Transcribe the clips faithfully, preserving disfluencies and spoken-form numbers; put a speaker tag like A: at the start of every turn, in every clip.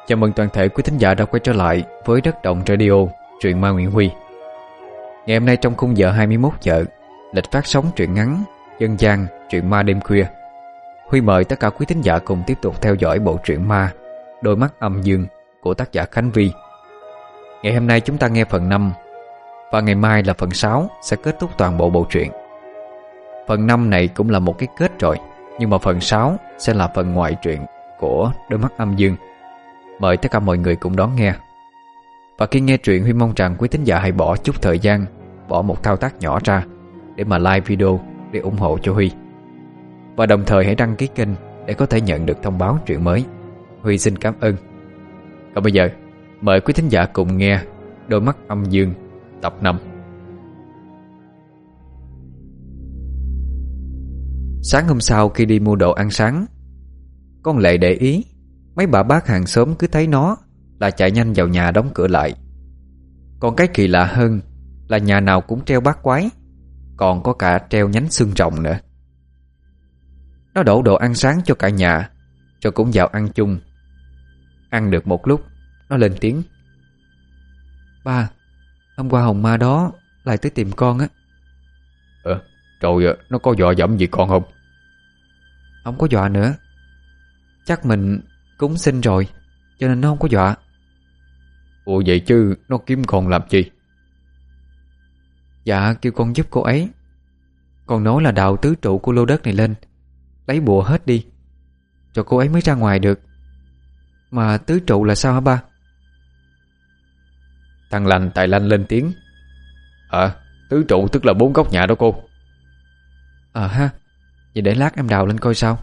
A: Chào mừng toàn thể quý thính giả đã quay trở lại với Đất Động Radio, truyện ma Nguyễn Huy. Ngày hôm nay trong khung giờ hai mươi mốt giờ, lịch phát sóng truyện ngắn, dân gian, truyện ma đêm khuya. Huy mời tất cả quý thính giả cùng tiếp tục theo dõi bộ truyện ma Đôi mắt âm dương của tác giả Khánh Vi. Ngày hôm nay chúng ta nghe phần năm, và ngày mai là phần sáu sẽ kết thúc toàn bộ bộ truyện. Phần năm này cũng là một cái kết rồi, nhưng mà phần sáu sẽ là phần ngoại truyện của Đôi mắt âm dương. Mời tất cả mọi người cùng đón nghe. Và khi nghe truyện, Huy mong rằng quý thính giả hãy bỏ chút thời gian, bỏ một thao tác nhỏ ra để mà like video để ủng hộ cho Huy. Và đồng thời hãy đăng ký kênh để có thể nhận được thông báo truyện mới. Huy xin cảm ơn. Còn bây giờ, mời quý thính giả cùng nghe Đôi mắt âm dương tập năm. Sáng hôm sau khi đi mua đồ ăn sáng, con Lệ để ý mấy bà bác hàng xóm cứ thấy nó là chạy nhanh vào nhà đóng cửa lại. Còn cái kỳ lạ hơn là nhà nào cũng treo bát quái, còn có cả treo nhánh xương rồng nữa. Nó đổ đồ ăn sáng cho cả nhà, rồi cũng vào ăn chung. Ăn được một lúc, nó lên tiếng: "Ba, hôm qua hồn ma đó lại tới tìm con á."
B: Ờ, rồi nó có dọa dẫm gì con không?
A: Không có dọa nữa. Chắc mình cúng xin rồi, cho nên nó không có dọa.
B: Ủa vậy chứ nó kiếm con làm chi?
A: Dạ kêu con giúp cô ấy. Con nói là đào tứ trụ của lô đất này lên, lấy bùa hết đi, rồi cô ấy mới ra ngoài được. Mà tứ trụ là sao hả ba?
B: Thằng Lành Tài Lanh lên tiếng: "Ờ, tứ trụ tức là bốn góc nhà đó cô."
A: Ờ ha, vậy để lát em đào lên coi sao.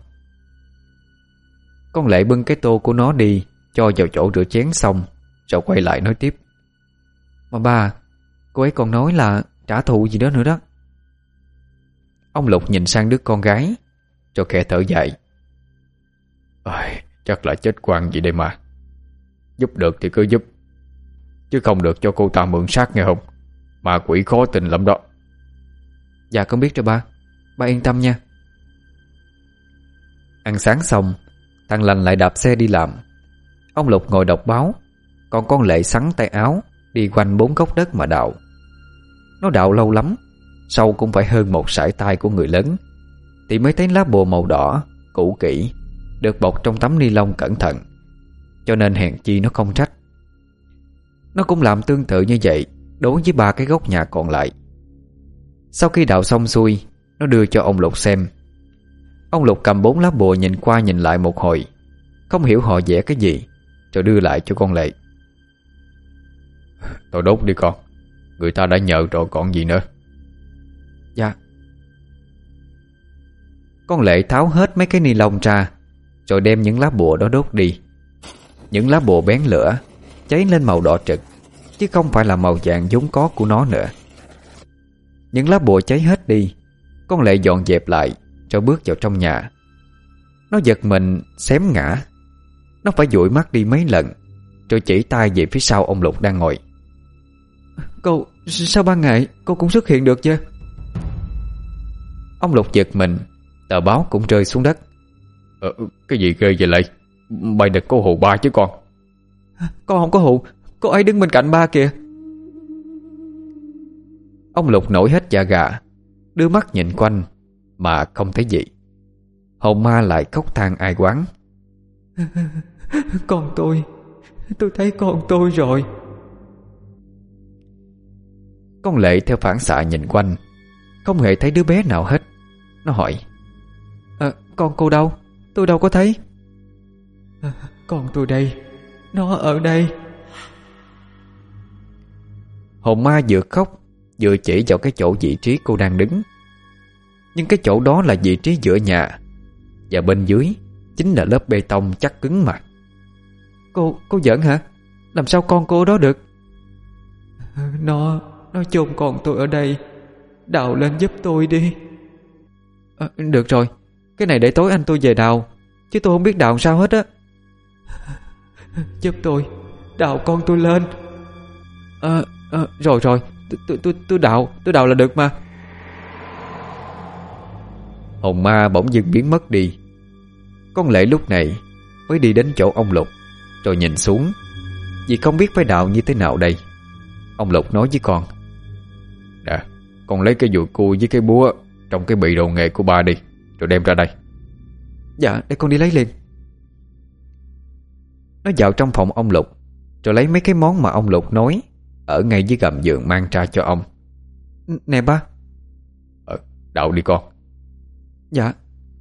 A: Con Lệ bưng cái tô của nó đi, cho vào chỗ rửa chén xong, rồi quay lại nói tiếp: "Mà ba, cô ấy còn nói là trả thù gì đó nữa đó." Ông Lục nhìn sang đứa con gái, rồi khẽ thở dài:
B: "Ôi, chắc là chết quăng gì đây mà. Giúp được thì cứ giúp, chứ không được cho cô ta mượn xác nghe không? Mà quỷ khó tình lắm đó."
A: "Dạ con biết rồi ba, ba yên tâm nha." Ăn sáng xong, thằng Lành lại đạp xe đi làm. Ông Lục ngồi đọc báo, còn con Lệ xắn tay áo đi quanh bốn góc đất mà đào. Nó đào lâu lắm, sâu cũng phải hơn một sải tay của người lớn, thì mới thấy lá bùa màu đỏ cũ kỹ được bọc trong tấm ni lông cẩn thận, cho nên hèn chi nó không trách. Nó cũng làm tương tự như vậy đối với ba cái góc nhà còn lại. Sau khi đào xong xuôi, nó đưa cho ông Lục xem. Ông Lục cầm bốn lá bùa nhìn qua nhìn lại một hồi, không hiểu họ vẽ cái gì, rồi đưa lại cho con Lệ.
B: "Tôi đốt đi con, người ta đã nhờ rồi còn gì nữa."
A: "Dạ." Con Lệ tháo hết mấy cái ni lông ra, rồi đem những lá bùa đó đốt đi. Những lá bùa bén lửa, cháy lên màu đỏ trực, chứ không phải là màu vàng vốn có của nó nữa. Những lá bùa cháy hết đi, con Lệ dọn dẹp lại, rồi bước vào trong nhà. Nó giật mình xém ngã. Nó phải dụi mắt đi mấy lần, rồi chỉ tay về phía sau ông Lục đang ngồi. "Cô, sao ban ngày cô cũng xuất hiện được chứ?" Ông Lục giật mình, tờ báo cũng rơi xuống đất.
B: Ờ, cái gì ghê vậy lại? Mày đừng có hù ba chứ con."
A: "Con không có hù, cô ấy đứng bên cạnh ba kìa." Ông Lục nổi hết da gà, đưa mắt nhìn quanh mà không thấy gì. Hồn ma lại khóc than ai oán: "Con tôi, tôi thấy con tôi rồi." Con Lệ theo phản xạ nhìn quanh, không hề thấy đứa bé nào hết. Nó hỏi: "À, con cô đâu? Tôi đâu có thấy." À, "Con tôi đây, nó ở đây." Hồn ma vừa khóc vừa chỉ vào cái chỗ vị trí cô đang đứng. Nhưng cái chỗ đó là vị trí giữa nhà, và bên dưới chính là lớp bê tông chắc cứng mà. Cô, cô giỡn hả? Làm sao con cô đó được?" Nó, nó chôn con tôi ở đây. Đào lên giúp tôi đi." À, "được rồi, cái này để tối anh tôi về đào, chứ tôi không biết đào sao hết á." "Giúp tôi, đào con tôi lên." À, à, rồi rồi, tôi tôi tôi đào, tôi đào là được mà." Hồn ma bỗng dưng biến mất đi. Con Lệ lúc này mới đi đến chỗ ông Lục, rồi nhìn xuống, vì không biết phải đào như thế nào đây. Ông Lục nói với con:
B: Nè, con lấy cái dùi cui với cái búa trong cái bị đồ nghề của ba đi, rồi đem ra đây.
A: Dạ, để con đi lấy liền. Nó vào trong phòng ông Lục, rồi lấy mấy cái món mà ông Lục nói ở ngay dưới gầm giường mang ra cho ông. Nè ba.
B: Ờ, đậu đi con.
A: Dạ.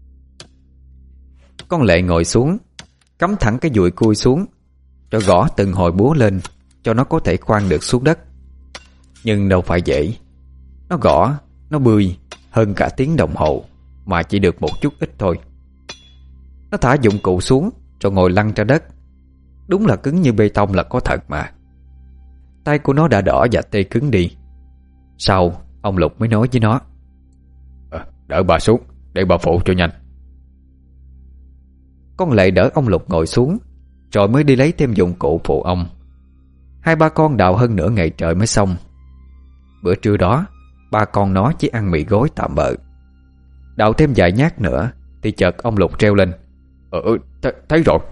A: Con Lệ ngồi xuống, cắm thẳng cái dùi cui xuống, rồi gõ từng hồi búa lên cho nó có thể khoan được xuống đất. Nhưng đâu phải dễ. Nó gõ, nó bươi hơn cả tiếng đồng hồ mà chỉ được một chút ít thôi. Nó thả dụng cụ xuống rồi ngồi lăn ra đất. Đúng là cứng như bê tông là có thật mà. Tay của nó đã đỏ và tê cứng đi. Sau ông Lục mới nói với nó:
B: à, Đỡ bà xuống để bà phụ cho nhanh.
A: Con Lệ đỡ ông Lục ngồi xuống, rồi mới đi lấy thêm dụng cụ phụ ông. Hai ba con đào hơn nửa ngày trời mới xong. Bữa trưa đó ba con nó chỉ ăn mì gói tạm bợ. Đào thêm vài nhát nữa thì chợt ông Lục treo lên:
B: Ờ, th- thấy rồi.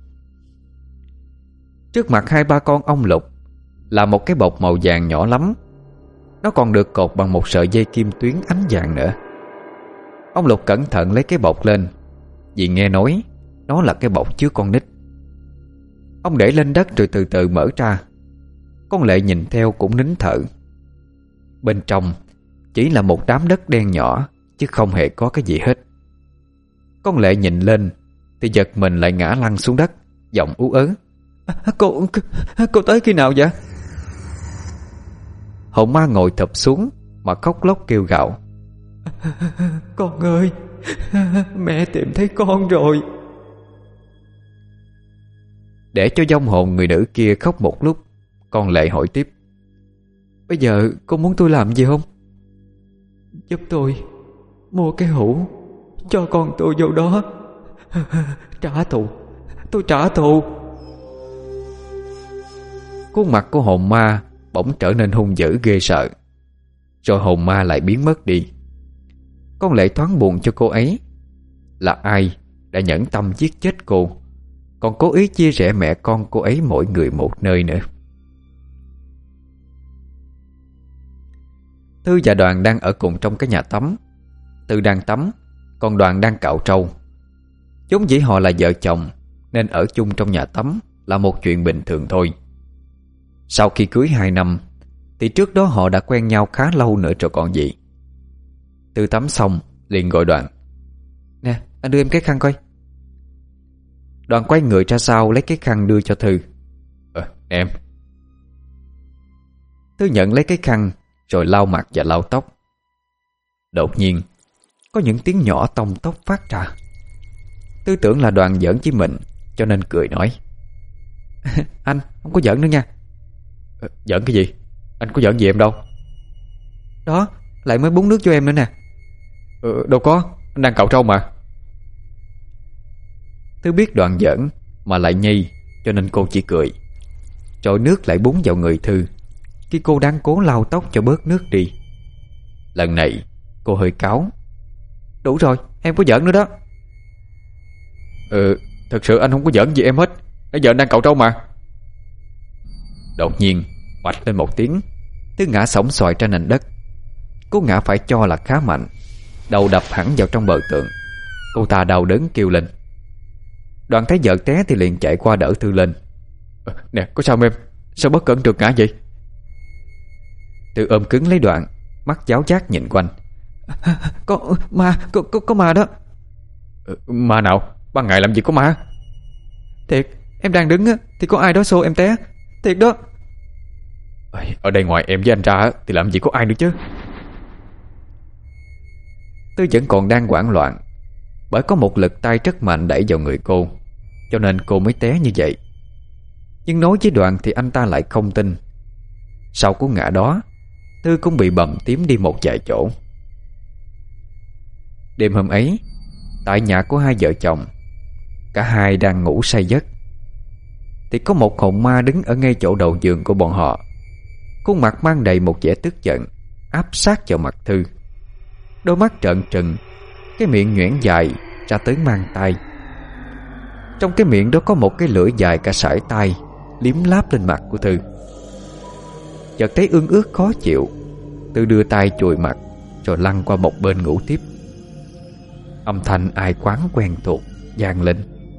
A: Trước mặt hai ba con ông Lục là một cái bọc màu vàng nhỏ lắm. Nó còn được cột bằng một sợi dây kim tuyến ánh vàng nữa. Ông Lục cẩn thận lấy cái bọc lên, vì nghe nói nó là cái bọc chứa con nít. Ông để lên đất rồi từ từ mở ra. Con Lệ nhìn theo cũng nín thở. Bên trong chỉ là một đám đất đen nhỏ, chứ không hề có cái gì hết. Con Lệ nhìn lên thì giật mình lại ngã lăn xuống đất, giọng ú ớ: à, Cô, cô tới khi nào vậy? Hồn ma ngồi thụp xuống mà khóc lóc kêu gào: Con ơi, mẹ tìm thấy con rồi. Để cho vong hồn người nữ kia khóc một lúc, con Lệ hỏi tiếp: Bây giờ con muốn tôi làm gì không? Giúp tôi mua cái hũ, cho con tôi vô đó. Trả thù, tôi trả thù. Khuôn mặt của hồn ma bỗng trở nên hung dữ ghê sợ. Rồi hồn ma lại biến mất đi. Con Lệ thoáng buồn cho cô ấy. Là ai đã nhẫn tâm giết chết cô, còn cố ý chia rẽ mẹ con cô ấy mỗi người một nơi nữa. Thư và Đoàn đang ở cùng trong cái nhà tắm. Thư đang tắm, còn Đoàn đang cạo trâu. Vốn dĩ họ là vợ chồng, nên ở chung trong nhà tắm là một chuyện bình thường thôi. Sau khi cưới hai năm thì trước đó họ đã quen nhau khá lâu nữa rồi còn gì. Thư tắm xong liền gọi Đoàn: Nè, anh đưa em cái khăn coi. Đoàn quay người ra sau lấy cái khăn đưa cho Thư.
B: Ờ, em.
A: Thư nhận lấy cái khăn rồi lau mặt và lau tóc. Đột nhiên có những tiếng nhỏ tông tóc phát ra. Thư tưởng là Đoàn giỡn với mình, cho nên cười nói: Anh không có giỡn nữa nha.
B: Ờ, giỡn cái gì? Anh có giỡn gì em đâu.
A: Đó, lại mới búng nước cho em nữa nè.
B: Ờ, đâu có, anh đang cạo trâu mà.
A: Thư biết Đoàn giỡn mà lại nhây, cho nên cô chỉ cười. Rồi nước lại búng vào người Thư khi cô đang cố lau tóc cho bớt nước đi. Lần này cô hơi cáu: Đủ rồi, em có giỡn nữa đó.
B: Ừ, thật sự anh không có giỡn gì em hết. Bây giờ anh đang cạo trâu mà.
A: Đột nhiên oạch lên một tiếng, Thư ngã xổm xoài trên nền đất. Cô ngã phải cho là khá mạnh, đầu đập hẳn vào trong bờ tường. Cô ta đau đớn kêu lên. Đoàn thấy vợ té thì liền chạy qua đỡ Thư lên.
B: à, Nè, có sao em? Sao bất cẩn trượt ngã vậy?
A: Thư ôm cứng lấy Đoàn, mắt giáo giác nhìn quanh. Có ma, có, có, có ma đó.
B: ừ, Ma nào? Ban ngày làm gì có ma?
A: Thiệt, em đang đứng thì có ai đó xô em té. Thiệt đó.
B: Ở đây ngoài em với anh ra thì làm gì có ai nữa chứ.
A: Tư vẫn còn đang hoảng loạn, bởi có một lực tay rất mạnh đẩy vào người cô, cho nên cô mới té như vậy. Nhưng nói với Đoàn thì anh ta lại không tin. Sau cú ngã đó, Tư cũng bị bầm tím đi một vài chỗ. Đêm hôm ấy, tại nhà của hai vợ chồng, cả hai đang ngủ say giấc, thì có một hồn ma đứng ở ngay chỗ đầu giường của bọn họ. Khuôn mặt mang đầy một vẻ tức giận, áp sát vào mặt Thư. Đôi mắt trợn trừng, cái miệng nhuyễn dài ra tới mang tay. Trong cái miệng đó có một cái lưỡi dài cả sải tay liếm láp lên mặt của Thư. Chợt thấy ương ướt khó chịu, Thư đưa tay chùi mặt rồi lăn qua một bên ngủ tiếp. Âm thanh ai quán quen thuộc vang lên: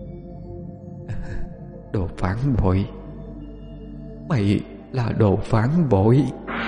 A: "Đồ phản bội, mày là đồ phản bội."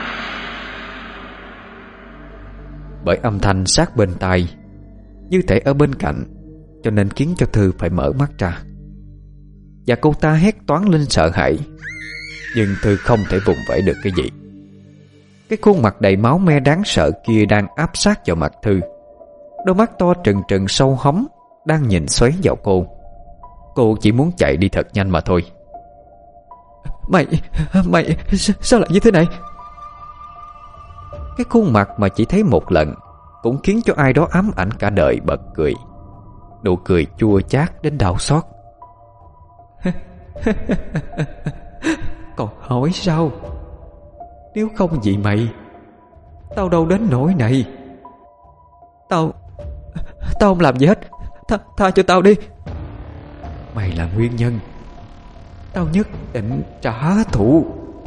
A: Bởi âm thanh sát bên tai, như thể ở bên cạnh, cho nên khiến cho Thư phải mở mắt ra. Và cô ta hét toáng lên sợ hãi. Nhưng Thư không thể vùng vẫy được cái gì. Cái khuôn mặt đầy máu me đáng sợ kia đang áp sát vào mặt Thư. Đôi mắt to trừng trừng sâu hóm đang nhìn xoáy vào cô. Cô chỉ muốn chạy đi thật nhanh mà thôi. Mày, mày, sao lại như thế này? Cái khuôn mặt mà chỉ thấy một lần cũng khiến cho ai đó ám ảnh cả đời bật cười. Nụ cười chua chát đến đau xót. Còn hỏi sao? Nếu không vì mày, tao đâu đến nỗi này. Tao Tao không làm gì hết. Tha, tha cho tao đi. Mày là nguyên nhân. Tao nhất định trả thù.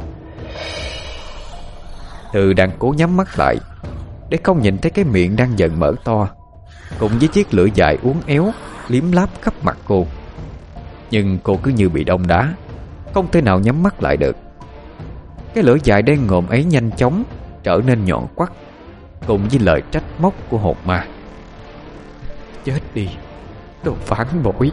A: Thư đang cố nhắm mắt lại để không nhìn thấy cái miệng đang dần mở to, cùng với chiếc lưỡi dài uốn éo liếm láp khắp mặt cô. Nhưng cô cứ như bị đông đá, không thể nào nhắm mắt lại được. Cái lưỡi dài đen ngòm ấy nhanh chóng trở nên nhọn quắt, cùng với lời trách móc của hồn ma: "Chết đi, đồ phản bội."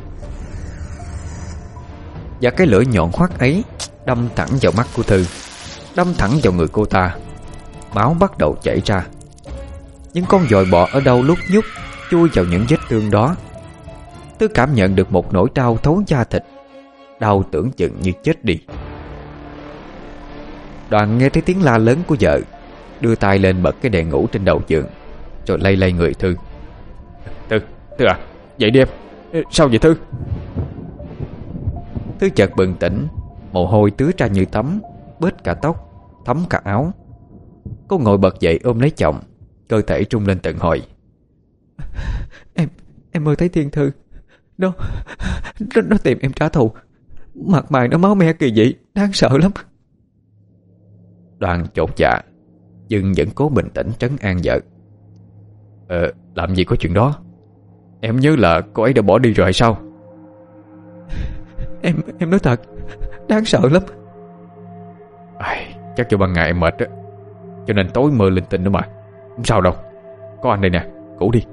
A: Và cái lưỡi nhọn hoắt ấy đâm thẳng vào mắt của Thư, đâm thẳng vào người cô ta. Máu bắt đầu chảy ra. Những con giòi bọ ở đâu lúc nhúc chui vào những vết thương đó. Thư cảm nhận được một nỗi đau thấu da thịt, đau tưởng chừng như chết đi. Đoàn nghe thấy tiếng la lớn của vợ, đưa tay lên bật cái đèn ngủ trên đầu giường, rồi lay lay người Thư. Thư, Thư à, dậy đi em. Sao vậy Thư? Thư chợt bừng tỉnh, mồ hôi tứa ra như tắm, bết cả tóc, thấm cả áo. Cô ngồi bật dậy ôm lấy chồng, cơ thể trung lên từng hồi. Em, em mơ thấy Thiên Thư. Nó, nó, nó tìm em trả thù. Mặt mày nó máu me kỳ dị, đáng sợ lắm. Đoàn chột dạ, nhưng vẫn cố bình tĩnh trấn an vợ. Ờ, làm gì có chuyện đó. Em nhớ là cô ấy đã bỏ đi rồi hay sao? Em, em nói thật, đáng sợ lắm. À, chắc cho ban ngày em mệt á, cho nên tối mơ linh tinh nữa mà. Không sao đâu, có anh đây nè, ngủ đi.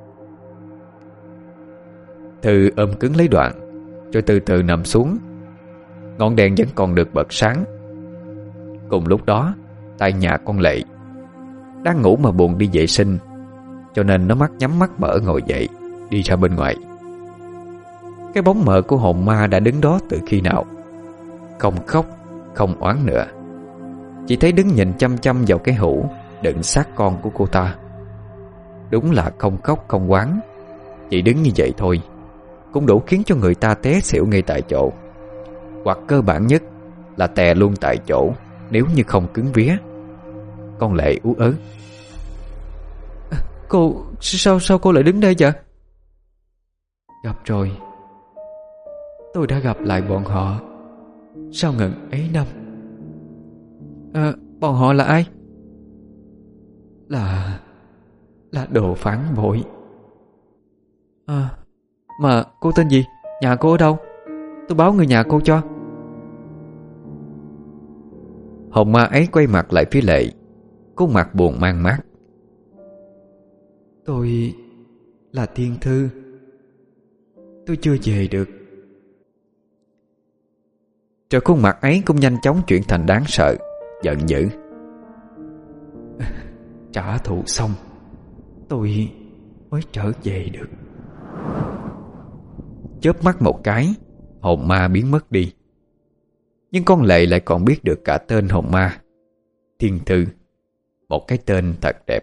A: Thư ôm cứng lấy Đoạn, rồi từ từ nằm xuống. Ngọn đèn vẫn còn được bật sáng. Cùng lúc đó, tại nhà con Lệ đang ngủ mà buồn đi vệ sinh, cho nên nó mắt nhắm mắt mở ngồi dậy, đi ra bên ngoài. Cái bóng mờ của hồn ma đã đứng đó từ khi nào. Không khóc, không oán nữa, chỉ thấy đứng nhìn chăm chăm vào cái hũ đựng xác con của cô ta. Đúng là không khóc không oán, chỉ đứng như vậy thôi cũng đủ khiến cho người ta té xỉu ngay tại chỗ, hoặc cơ bản nhất là tè luôn tại chỗ nếu như không cứng vía. Con Lệ ú ớ. Cô, sao sao cô lại đứng đây vậy? Gặp rồi. Tôi đã gặp lại bọn họ sau ngần ấy năm. À, bọn họ là ai? Là Là đồ phản bội. À, mà cô tên gì? Nhà cô ở đâu? Tôi báo người nhà cô cho. Hồn ma ấy quay mặt lại phía Lệ, khuôn mặt buồn man mác. Tôi là Thiên Thư. Tôi chưa về được. Rồi khuôn mặt ấy cũng nhanh chóng chuyển thành đáng sợ, giận dữ. Trả thù xong, tôi mới trở về được. Chớp mắt một cái, hồn ma biến mất đi. Nhưng con Lệ lại còn biết được cả tên hồn ma, Thiên Thư. Một cái tên thật đẹp.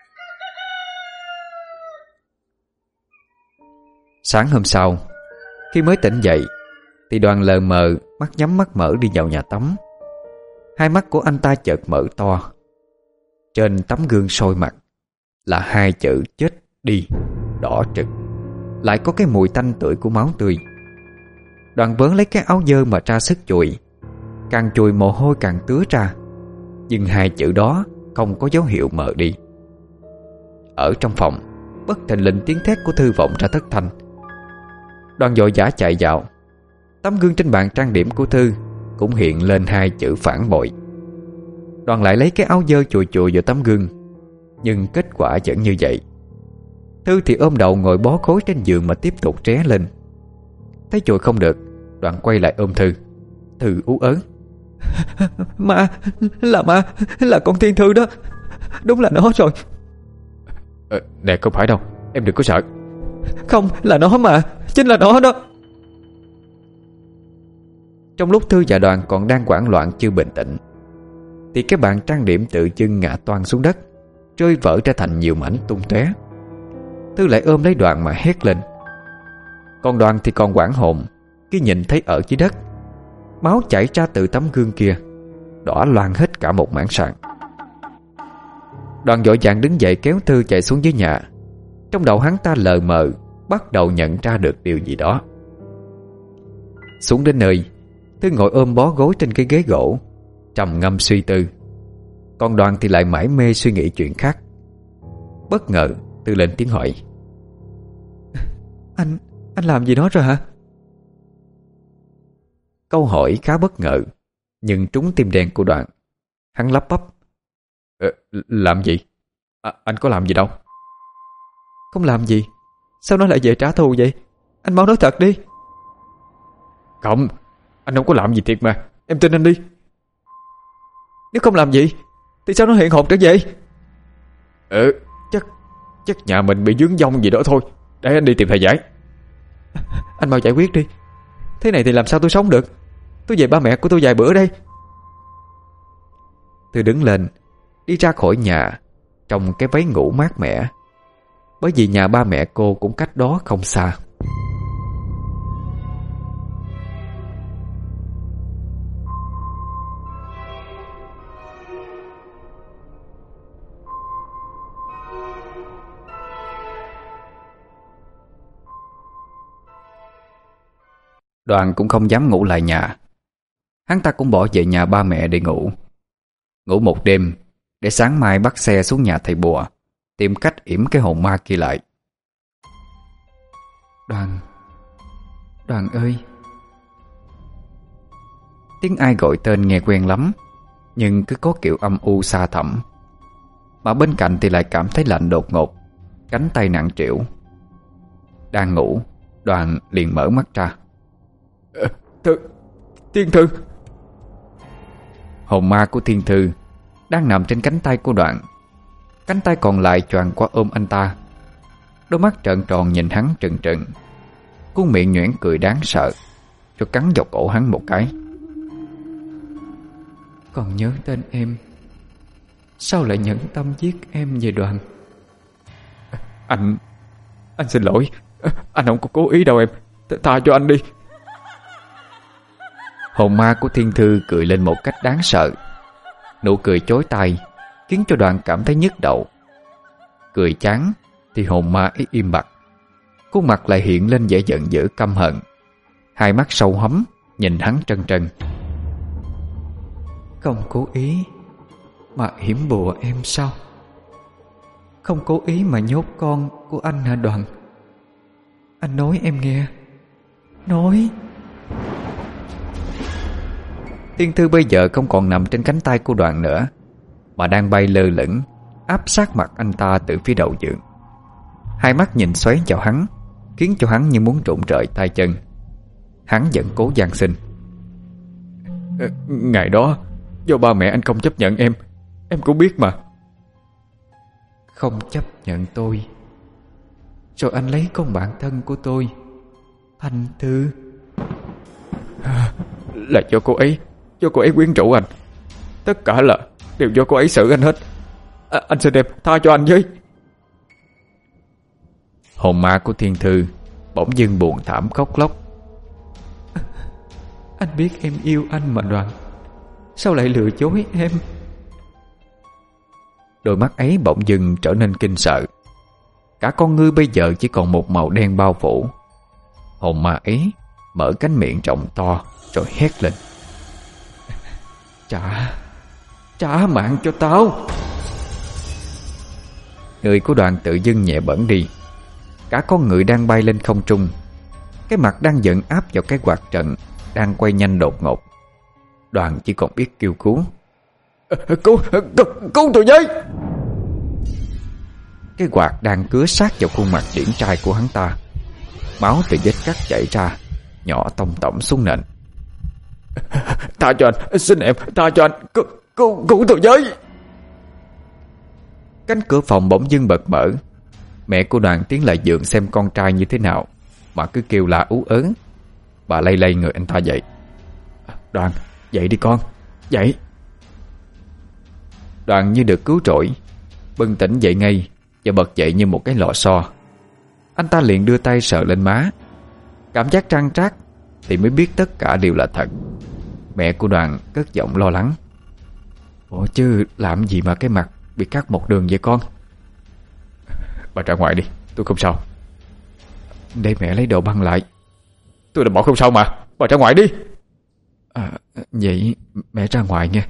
A: Sáng hôm sau, khi mới tỉnh dậy thì Đoàn lờ mờ, mắt nhắm mắt mở đi vào nhà tắm. Hai mắt của anh ta chợt mở to. Trên tấm gương soi mặt là hai chữ chết đi, đỏ trực, lại có cái mùi tanh tưởi của máu tươi. Đoàn vớn lấy cái áo dơ mà ra sức chùi. Càng chùi mồ hôi càng tứa ra, nhưng hai chữ đó không có dấu hiệu mờ đi. Ở trong phòng, bất thình lình tiếng thét của Thư vọng ra thất thanh. Đoàn vội vã chạy vào. Tấm gương trên bàn trang điểm của Thư cũng hiện lên hai chữ phản bội. Đoàn lại lấy cái áo dơ chùi chùi vào tấm gương, nhưng kết quả vẫn như vậy. Thư thì ôm đầu ngồi bó gối trên giường mà tiếp tục tré lên. Thấy chùi không được, Đoàn quay lại ôm Thư. Thư ú ớn: Ma, là ma, là con Thiên Thư đó. Đúng là nó rồi.
B: ờ, Nè không phải đâu, em đừng có sợ.
A: Không, là nó mà, chính là nó đó. Trong lúc Thư và Đoàn còn đang hoảng loạn chưa bình tĩnh, thì cái bàn trang điểm tự dưng ngã toang xuống đất, rơi vỡ ra thành nhiều mảnh tung tóe. Thư lại ôm lấy Đoàn mà hét lên. Còn Đoàn thì còn hoảng hồn khi nhìn thấy ở dưới đất máu chảy ra từ tấm gương kia, đỏ loang hết cả một mảng sàn. Đoàn vội vàng đứng dậy kéo Thư chạy xuống dưới nhà. Trong đầu hắn ta lờ mờ bắt đầu nhận ra được điều gì đó. Xuống đến nơi, Thư ngồi ôm bó gối trên cái ghế gỗ, trầm ngâm suy tư. Còn Đoàn thì lại mải mê suy nghĩ chuyện khác. Bất ngờ Thư lên tiếng hỏi: Anh, anh làm gì đó rồi hả? Câu hỏi khá bất ngờ, nhưng trúng tim đen của Đoàn. Hắn lắp bắp:
B: ờ, Làm gì? À, anh có làm gì đâu.
A: Không làm gì? Sao nó lại về trả thù vậy? Anh mau nói thật đi.
B: Không, anh không có làm gì thiệt mà, em tin anh đi.
A: Nếu không làm gì thì sao nó hiện hồn trở về?
B: Ừ, chắc Chắc nhà mình bị dướng dông gì đó thôi. Để anh đi tìm thầy giải.
A: Anh mau giải quyết đi. Thế này thì làm sao tôi sống được? Tôi về ba mẹ của tôi vài bữa đây. Tôi đứng lên, đi ra khỏi nhà trong cái váy ngủ mát mẻ, bởi vì nhà ba mẹ cô cũng cách đó không xa. Đoàn cũng không dám ngủ lại nhà. Hắn ta cũng bỏ về nhà ba mẹ để ngủ. Ngủ một đêm để sáng mai bắt xe xuống nhà thầy bùa, tìm cách yểm cái hồn ma kia lại. Đoàn, Đoàn ơi. Tiếng ai gọi tên nghe quen lắm, nhưng cứ có kiểu âm u xa thẳm. Mà bên cạnh thì lại cảm thấy lạnh đột ngột, cánh tay nặng trĩu. Đang ngủ, Đoàn liền mở mắt ra.
B: ờ, Thư, Thiên Thư.
A: Hồn ma của Thiên Thư đang nằm trên cánh tay của Đoàn. Cánh tay còn lại choàng qua ôm anh ta. Đôi mắt trợn tròn nhìn hắn trừng trừng, cuốn miệng nhoẻn cười đáng sợ, rồi cắn vào cổ hắn một cái. Còn nhớ tên em, sao lại nhẫn tâm giết em vậy Đoàn?
B: Anh Anh xin lỗi. Anh không có cố ý đâu em. Tha cho anh đi.
A: Hồn ma của Thiên Thư cười lên một cách đáng sợ. Nụ cười chói tai khiến cho Đoàn cảm thấy nhức đầu. Cười chán thì hồn ma ấy im bặt. Khuôn mặt lại hiện lên vẻ giận dữ căm hận. Hai mắt sâu hóm nhìn hắn trân trân. Không cố ý mà hiểm bùa em sao? Không cố ý mà nhốt con của anh hả Đoàn? Anh nói em nghe. Nói. Thiên Thư bây giờ không còn nằm trên cánh tay của Đoàn nữa, mà đang bay lơ lửng áp sát mặt anh ta từ phía đầu giường. Hai mắt nhìn xoáy vào hắn, khiến cho hắn như muốn rụng rời tay chân. Hắn vẫn cố van xin:
B: Ngày đó do ba mẹ anh không chấp nhận em. Em cũng biết mà.
A: Không chấp nhận tôi, rồi anh lấy con bạn thân của tôi, Thanh Thư.
B: Là do cô ấy Do cô ấy quyến rũ anh. Tất cả là đều do cô ấy xử anh hết. à, Anh xin em tha cho anh với.
A: Hồn ma của Thiên Thư bỗng dưng buồn thảm khóc lóc. Anh biết em yêu anh mà Đoàn, sao lại lừa dối em? Đôi mắt ấy bỗng dưng trở nên kinh sợ. Cả con ngươi bây giờ chỉ còn một màu đen bao phủ. Hồn ma ấy mở cánh miệng rộng to rồi hét lên: Trả Trả mạng cho tao! Người của Đoàn tự dưng nhẹ bẫng đi. Cả con người đang bay lên không trung, cái mặt đang giận áp vào cái quạt trận đang quay nhanh đột ngột. Đoàn chỉ còn biết kêu cứu: Cứu, cứu, cứu tôi với! Cái quạt đang cứa sát vào khuôn mặt điển trai của hắn ta. Máu từ vết cắt chảy ra, nhỏ tông tổng xuống nền. Tha cho anh, xin em, tha cho anh, cứu, cứu, cứu tôi với! Cánh cửa phòng bỗng dưng bật mở. Mẹ của Đoàn tiến lại giường xem con trai như thế nào mà cứ kêu la ú ớ. Bà lay lay người anh ta dậy. Đoàn, dậy đi con, dậy! Đoàn như được cứu rỗi, bừng tỉnh dậy ngay và bật dậy như một cái lò xo. Anh ta liền đưa tay sờ lên má. Cảm giác trăn trát thì mới biết tất cả đều là thật. Mẹ của Đoàn cất giọng lo lắng: Ủa chứ làm gì mà cái mặt bị cắt một đường vậy con? Bà ra ngoài đi, tôi không sao. Để mẹ lấy đồ băng lại. Tôi đã bỏ không sao mà, bà ra ngoài đi. À, vậy mẹ ra ngoài nha.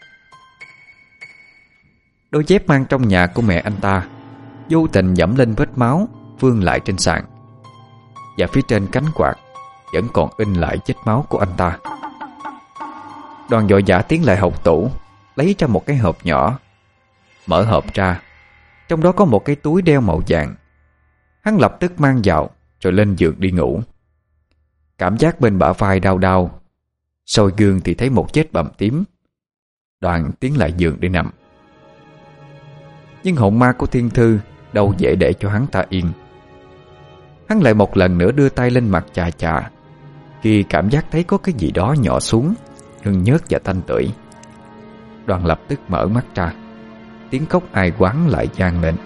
A: Đôi dép mang trong nhà của mẹ anh ta vô tình dẫm lên vết máu vương lại trên sàn. Và phía trên cánh quạt vẫn còn in lại vết máu của anh ta. Đoàn vội vã tiến lại hộc tủ, lấy ra một cái hộp nhỏ. Mở hộp ra, trong đó có một cái túi đeo màu vàng. Hắn lập tức mang vào rồi lên giường đi ngủ. Cảm giác bên bả vai đau đau, soi gương thì thấy một vết bầm tím. Đoàn tiến lại giường để nằm. Nhưng hồn ma của Thiên Thư đâu dễ để cho hắn ta yên. Hắn lại một lần nữa đưa tay lên mặt chà chà, khi cảm giác thấy có cái gì đó nhỏ xuống, hưng nhớt và thanh tưởi. Đoàn lập tức mở mắt ra. Tiếng khóc ai oán lại vang lên: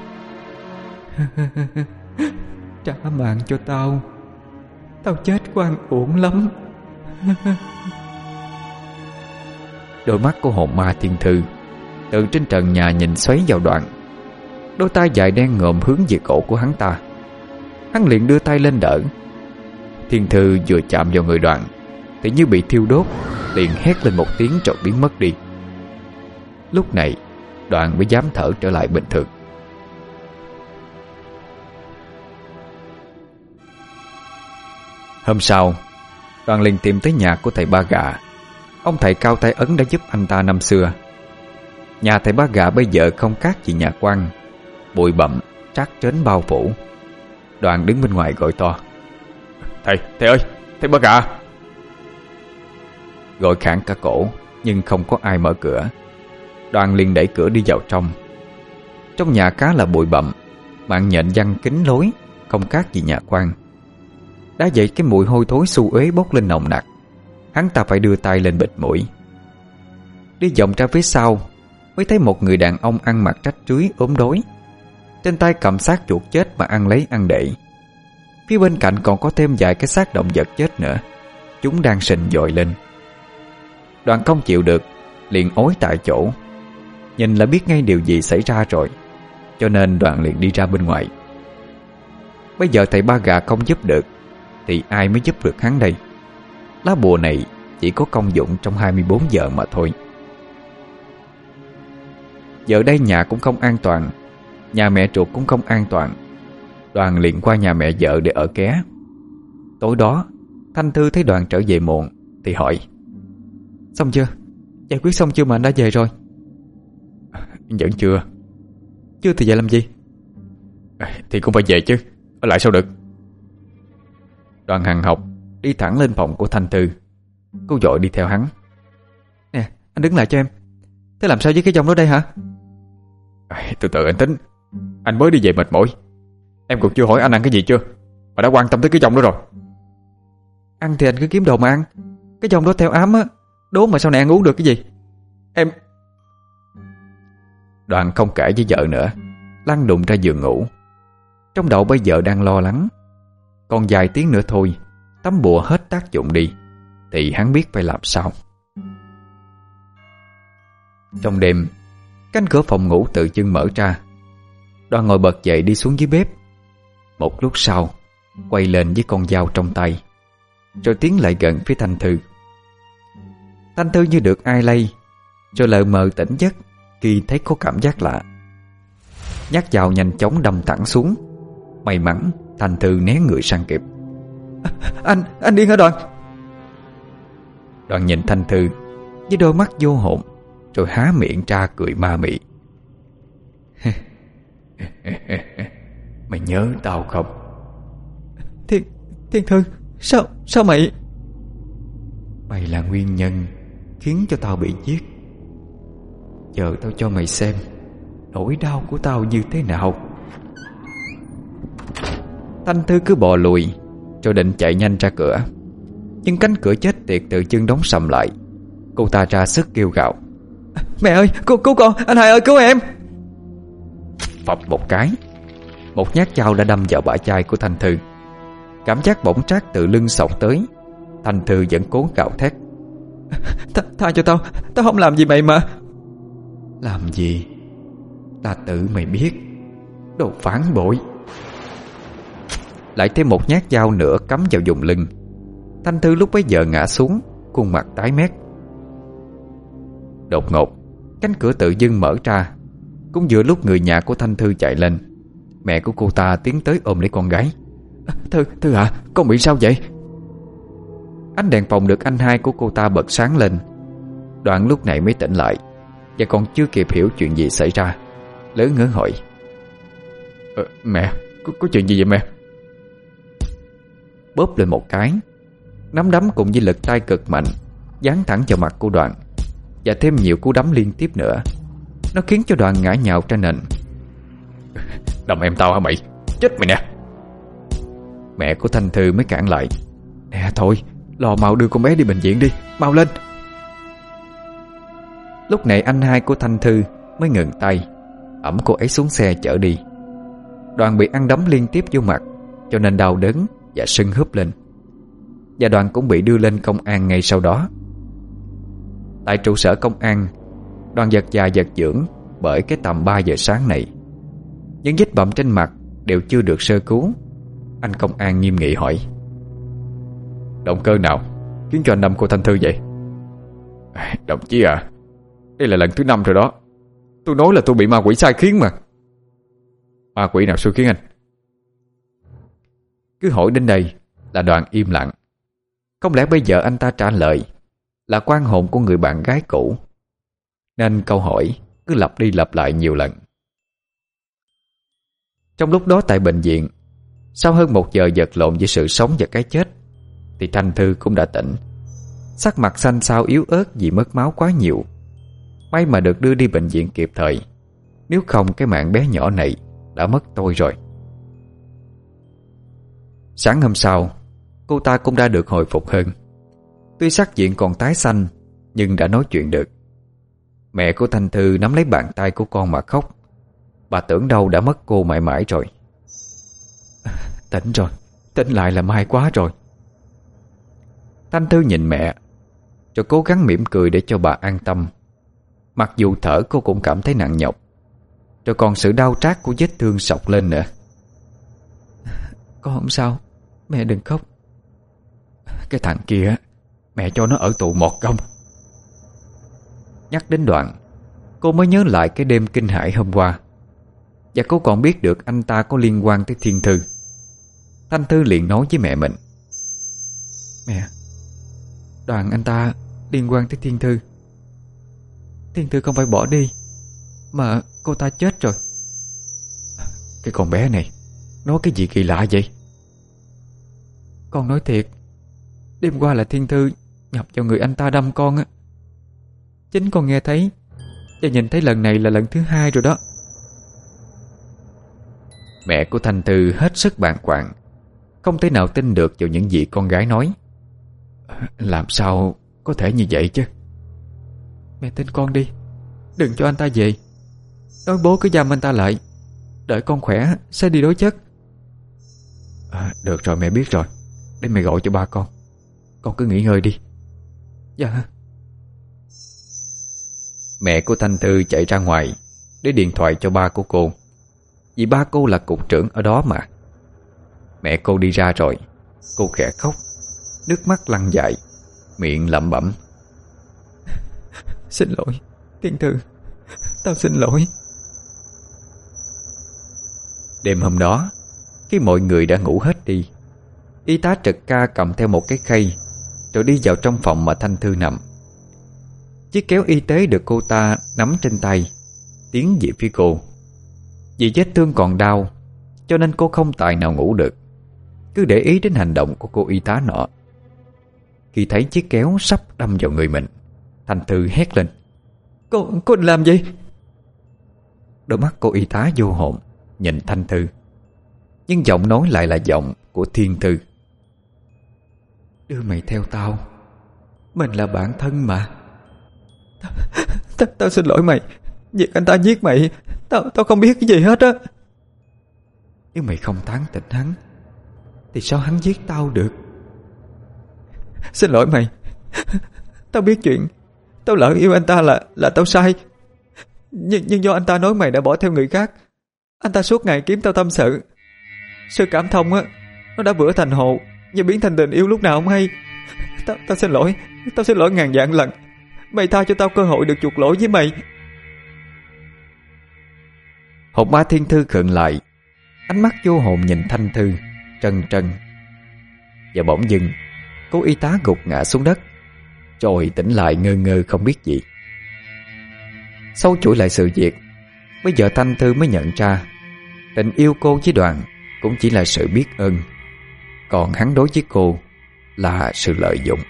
A: Trả mạng cho tao, tao chết oan uổng lắm. Đôi mắt của hồn ma Thiên Thư từ trên trần nhà nhìn xoáy vào Đoàn. Đôi tay dài đen ngòm hướng về cổ của hắn ta. Hắn liền đưa tay lên đỡ. Thiên Thư vừa chạm vào người Đoàn thì như bị thiêu đốt, liền hét lên một tiếng rồi biến mất đi. Lúc này Đoàn mới dám thở trở lại bình thường. Hôm sau, Đoàn liền tìm tới nhà của thầy Ba Gà. Ông thầy cao tay ấn đã giúp anh ta năm xưa. Nhà thầy Ba Gà bây giờ không khác gì nhà quan, bụi bặm, trát trến bao phủ. Đoàn đứng bên ngoài gọi to: Thầy, thầy ơi, thầy Ba Gà! Gọi khản cả cổ nhưng không có ai mở cửa. Đoàn liền đẩy cửa đi vào trong. Trong nhà khá là bụi bặm, mạng nhện văng kín lối, không khác gì nhà quan. Đã vậy cái mùi hôi thối xu uế bốc lên nồng nặc. Hắn ta phải đưa tay lên bịt mũi. Đi vòng ra phía sau mới thấy một người đàn ông ăn mặc rách rưới ốm đói, trên tay cầm xác chuột chết mà ăn lấy ăn để. Phía bên cạnh còn có thêm vài cái xác động vật chết nữa. Chúng đang sình dội lên. Đoàn không chịu được, liền ối tại chỗ. Nhìn là biết ngay điều gì xảy ra rồi, cho nên Đoàn liền đi ra bên ngoài. Bây giờ thầy Ba Gà không giúp được thì ai mới giúp được hắn đây? Lá bùa này chỉ có công dụng trong hai mươi bốn giờ mà thôi. Giờ đây nhà cũng không an toàn, nhà mẹ ruột cũng không an toàn. Đoàn liền qua nhà mẹ vợ để ở ké. Tối đó Thanh Thư thấy Đoàn trở về muộn thì hỏi: Xong chưa? Giải quyết xong chưa mà anh đã về rồi?
B: Vẫn chưa.
A: Chưa thì vậy làm gì?
B: Thì cũng phải về chứ, ở lại sao được.
A: Đoàn hằn học đi thẳng lên phòng của Thanh Thư. Cô vội đi theo hắn. Nè, anh đứng lại cho em. Thế làm sao với cái dòng đó đây hả?
B: Từ từ anh tính. Anh mới đi về mệt mỏi. Em còn chưa hỏi anh ăn cái gì chưa mà đã quan tâm tới cái dòng đó rồi.
A: Ăn thì anh cứ kiếm đồ mà ăn. Cái dòng đó theo ám á, đố mà sau này ăn uống được cái gì. Em... Đoàn không kể với vợ nữa, lăn đụng ra giường ngủ. Trong đầu bây giờ đang lo lắng. Còn vài tiếng nữa thôi, tấm bùa hết tác dụng đi thì hắn biết phải làm sao. Trong đêm, cánh cửa phòng ngủ tự dưng mở ra. Đoàn ngồi bật dậy đi xuống dưới bếp. Một lúc sau, quay lên với con dao trong tay. rồi tiến lại gần phía Thanh Thư. Thanh Thư như được ai lay, rồi lờ mờ tỉnh giấc khi thấy có cảm giác lạ. Nhát dao nhanh chóng đâm thẳng xuống. May mắn Thanh Thư né người sang kịp. à, Anh, anh điên hả Đoàn? Đoàn nhìn Thanh Thư với đôi mắt vô hồn, rồi há miệng ra cười ma mị.
B: Mày nhớ tao không?
A: Thiên, Thiên Thư, sao, sao mày?
B: Mày là nguyên nhân khiến cho tao bị giết. Giờ tao cho mày xem nỗi đau của tao như thế nào.
A: Thanh Thư cứ bò lùi, rồi định chạy nhanh ra cửa. Nhưng cánh cửa chết tiệt tự dưng đóng sầm lại. Cô ta ra sức kêu gào. Mẹ ơi, cứu, cứu con, anh Hai ơi, cứu em. Phập một cái, một nhát dao đã đâm vào bả vai của Thanh Thư. Cảm giác bỗng trát từ lưng xộc tới. Thanh Thư vẫn cố gào thét. Th Tha cho tao, tao không làm gì mày mà.
B: Làm gì? Ta tự mày biết. Đồ phản bội.
A: Lại thêm một nhát dao nữa cắm vào vùng lưng. Thanh Thư lúc bấy giờ ngã xuống, khuôn mặt tái mét. Đột ngột, cánh cửa tự dưng mở ra. Cũng vừa lúc người nhà của Thanh Thư chạy lên. Mẹ của cô ta tiến tới ôm lấy con gái. Thư, Thư à, con bị sao vậy? Ánh đèn phòng được anh hai của cô ta bật sáng lên. Đoạn lúc này mới tỉnh lại, và còn chưa kịp hiểu chuyện gì xảy ra, lớn ngớ hỏi.
B: ờ, Mẹ, có, có chuyện gì vậy mẹ?
A: Bóp lên một cái, nắm đấm cùng với lực tay cực mạnh giáng thẳng vào mặt của Đoàn, và thêm nhiều cú đấm liên tiếp nữa. Nó khiến cho Đoàn ngã nhào trên nền.
B: Đâm em tao hả mày? Chết mày nè!
A: Mẹ của Thanh Thư mới cản lại. Nè thôi, lo mau đưa con bé đi bệnh viện đi, mau lên. Lúc này anh hai của Thanh Thư mới ngừng tay, ẵm cô ấy xuống xe chở đi. Đoàn bị ăn đấm liên tiếp vô mặt, cho nên đau đớn và sưng húp lên. Và Đoàn cũng bị đưa lên công an ngay sau đó. Tại trụ sở công an, Đoàn giật già giật dưỡng bởi cái tầm ba giờ sáng này. Những vết bầm trên mặt đều chưa được sơ cứu. Anh công an nghiêm nghị hỏi.
B: Động cơ nào khiến cho anh đâm cô Thanh Thư vậy?
A: Đồng chí à, đây là lần thứ năm rồi đó. Tôi nói là tôi bị ma quỷ sai khiến mà.
B: Ma quỷ nào sai khiến anh?
A: Cứ hỏi đến đây là Đoàn im lặng. Không lẽ bây giờ anh ta trả lời là quan hồn của người bạn gái cũ, nên câu hỏi cứ lặp đi lặp lại nhiều lần. Trong lúc đó tại bệnh viện, sau hơn một giờ vật lộn với sự sống và cái chết, thì Thanh Thư cũng đã tỉnh. Sắc mặt xanh xao yếu ớt vì mất máu quá nhiều. May mà được đưa đi bệnh viện kịp thời, nếu không cái mạng bé nhỏ này đã mất tôi rồi. Sáng hôm sau, cô ta cũng đã được hồi phục hơn. Tuy sắc diện còn tái xanh, nhưng đã nói chuyện được. Mẹ của Thanh Thư nắm lấy bàn tay của con mà khóc. Bà tưởng đâu đã mất cô mãi mãi rồi. Tỉnh rồi, tỉnh lại là may quá rồi. Thanh Thư nhìn mẹ, rồi cố gắng mỉm cười để cho bà an tâm. Mặc dù thở cô cũng cảm thấy nặng nhọc, rồi còn sự đau trát của vết thương sọc lên nữa. Con không sao, mẹ đừng khóc. Cái thằng kia, mẹ cho nó ở tù một công. Nhắc đến Đoạn, cô mới nhớ lại cái đêm kinh hãi hôm qua. Và cô còn biết được anh ta có liên quan tới Thiên Thư. Thanh Thư liền nói với mẹ mình. Mẹ, Đoàn anh ta liên quan tới Thiên Thư. Thiên Thư không phải bỏ đi, mà cô ta chết rồi. Cái con bé này nói cái gì kỳ lạ vậy? Con nói thiệt, đêm qua là Thiên Thư nhập vào người anh ta đâm con á. Chính con nghe thấy, và nhìn thấy lần này là lần thứ hai rồi đó. Mẹ của Thanh Thư hết sức bàng hoàng, không thể nào tin được vào những gì con gái nói. Làm sao có thể như vậy chứ? Mẹ tin con đi, đừng cho anh ta về. Nói bố cứ giam anh ta lại, đợi con khỏe sẽ đi đối chất. À, được rồi, mẹ biết rồi. Để mẹ gọi cho ba con. Con cứ nghỉ ngơi đi. Dạ. Mẹ của Thanh Thư chạy ra ngoài để điện thoại cho ba của cô, vì ba cô là cục trưởng ở đó mà. Mẹ cô đi ra rồi, cô khẽ khóc, nước mắt lăn dài, miệng lẩm bẩm:
C: Xin lỗi Thiên Thư, tao xin lỗi.
A: Đêm hôm đó, khi mọi người đã ngủ hết đi, y tá trực ca cầm theo một cái khay rồi đi vào trong phòng mà Thanh Thư nằm. Chiếc kéo y tế được cô ta nắm trên tay tiến về phía cô. Vì vết thương còn đau cho nên cô không tài nào ngủ được, cứ để ý đến hành động của cô y tá nọ. Khi thấy chiếc kéo sắp đâm vào người mình, Thanh Thư hét lên:
C: Cô, cô định làm gì?
A: Đôi mắt cô y tá vô hồn nhìn Thanh Thư, nhưng giọng nói lại là giọng của Thiên Thư: Đưa mày theo tao, mình là bạn thân mà.
C: Tao, tao xin lỗi mày, việc anh ta giết mày Tao, tao không biết cái gì hết á.
A: Nếu mày không tán tỉnh hắn thì sao hắn giết tao được?
C: Xin lỗi mày, tao biết chuyện tao lỡ yêu anh ta là là tao sai. Nhưng, nhưng do anh ta nói mày đã bỏ theo người khác, anh ta suốt ngày kiếm tao tâm sự. Sự cảm thông á, nó đã vữa thành hồ và biến thành tình yêu lúc nào không hay. Tao, tao xin lỗi, tao xin lỗi ngàn vạn lần. Mày tha cho tao cơ hội được chuộc lỗi với mày.
A: Hồn ma Thiên Thư khựng lại, ánh mắt vô hồn nhìn Thanh Thư trân trân. Và bỗng dưng cô y tá gục ngã xuống đất, rồi tỉnh lại ngơ ngơ không biết gì. Sâu chuỗi lại sự việc, bây giờ Thanh Thư mới nhận ra tình yêu cô với Đoàn cũng chỉ là sự biết ơn, còn hắn đối với cô là sự lợi dụng.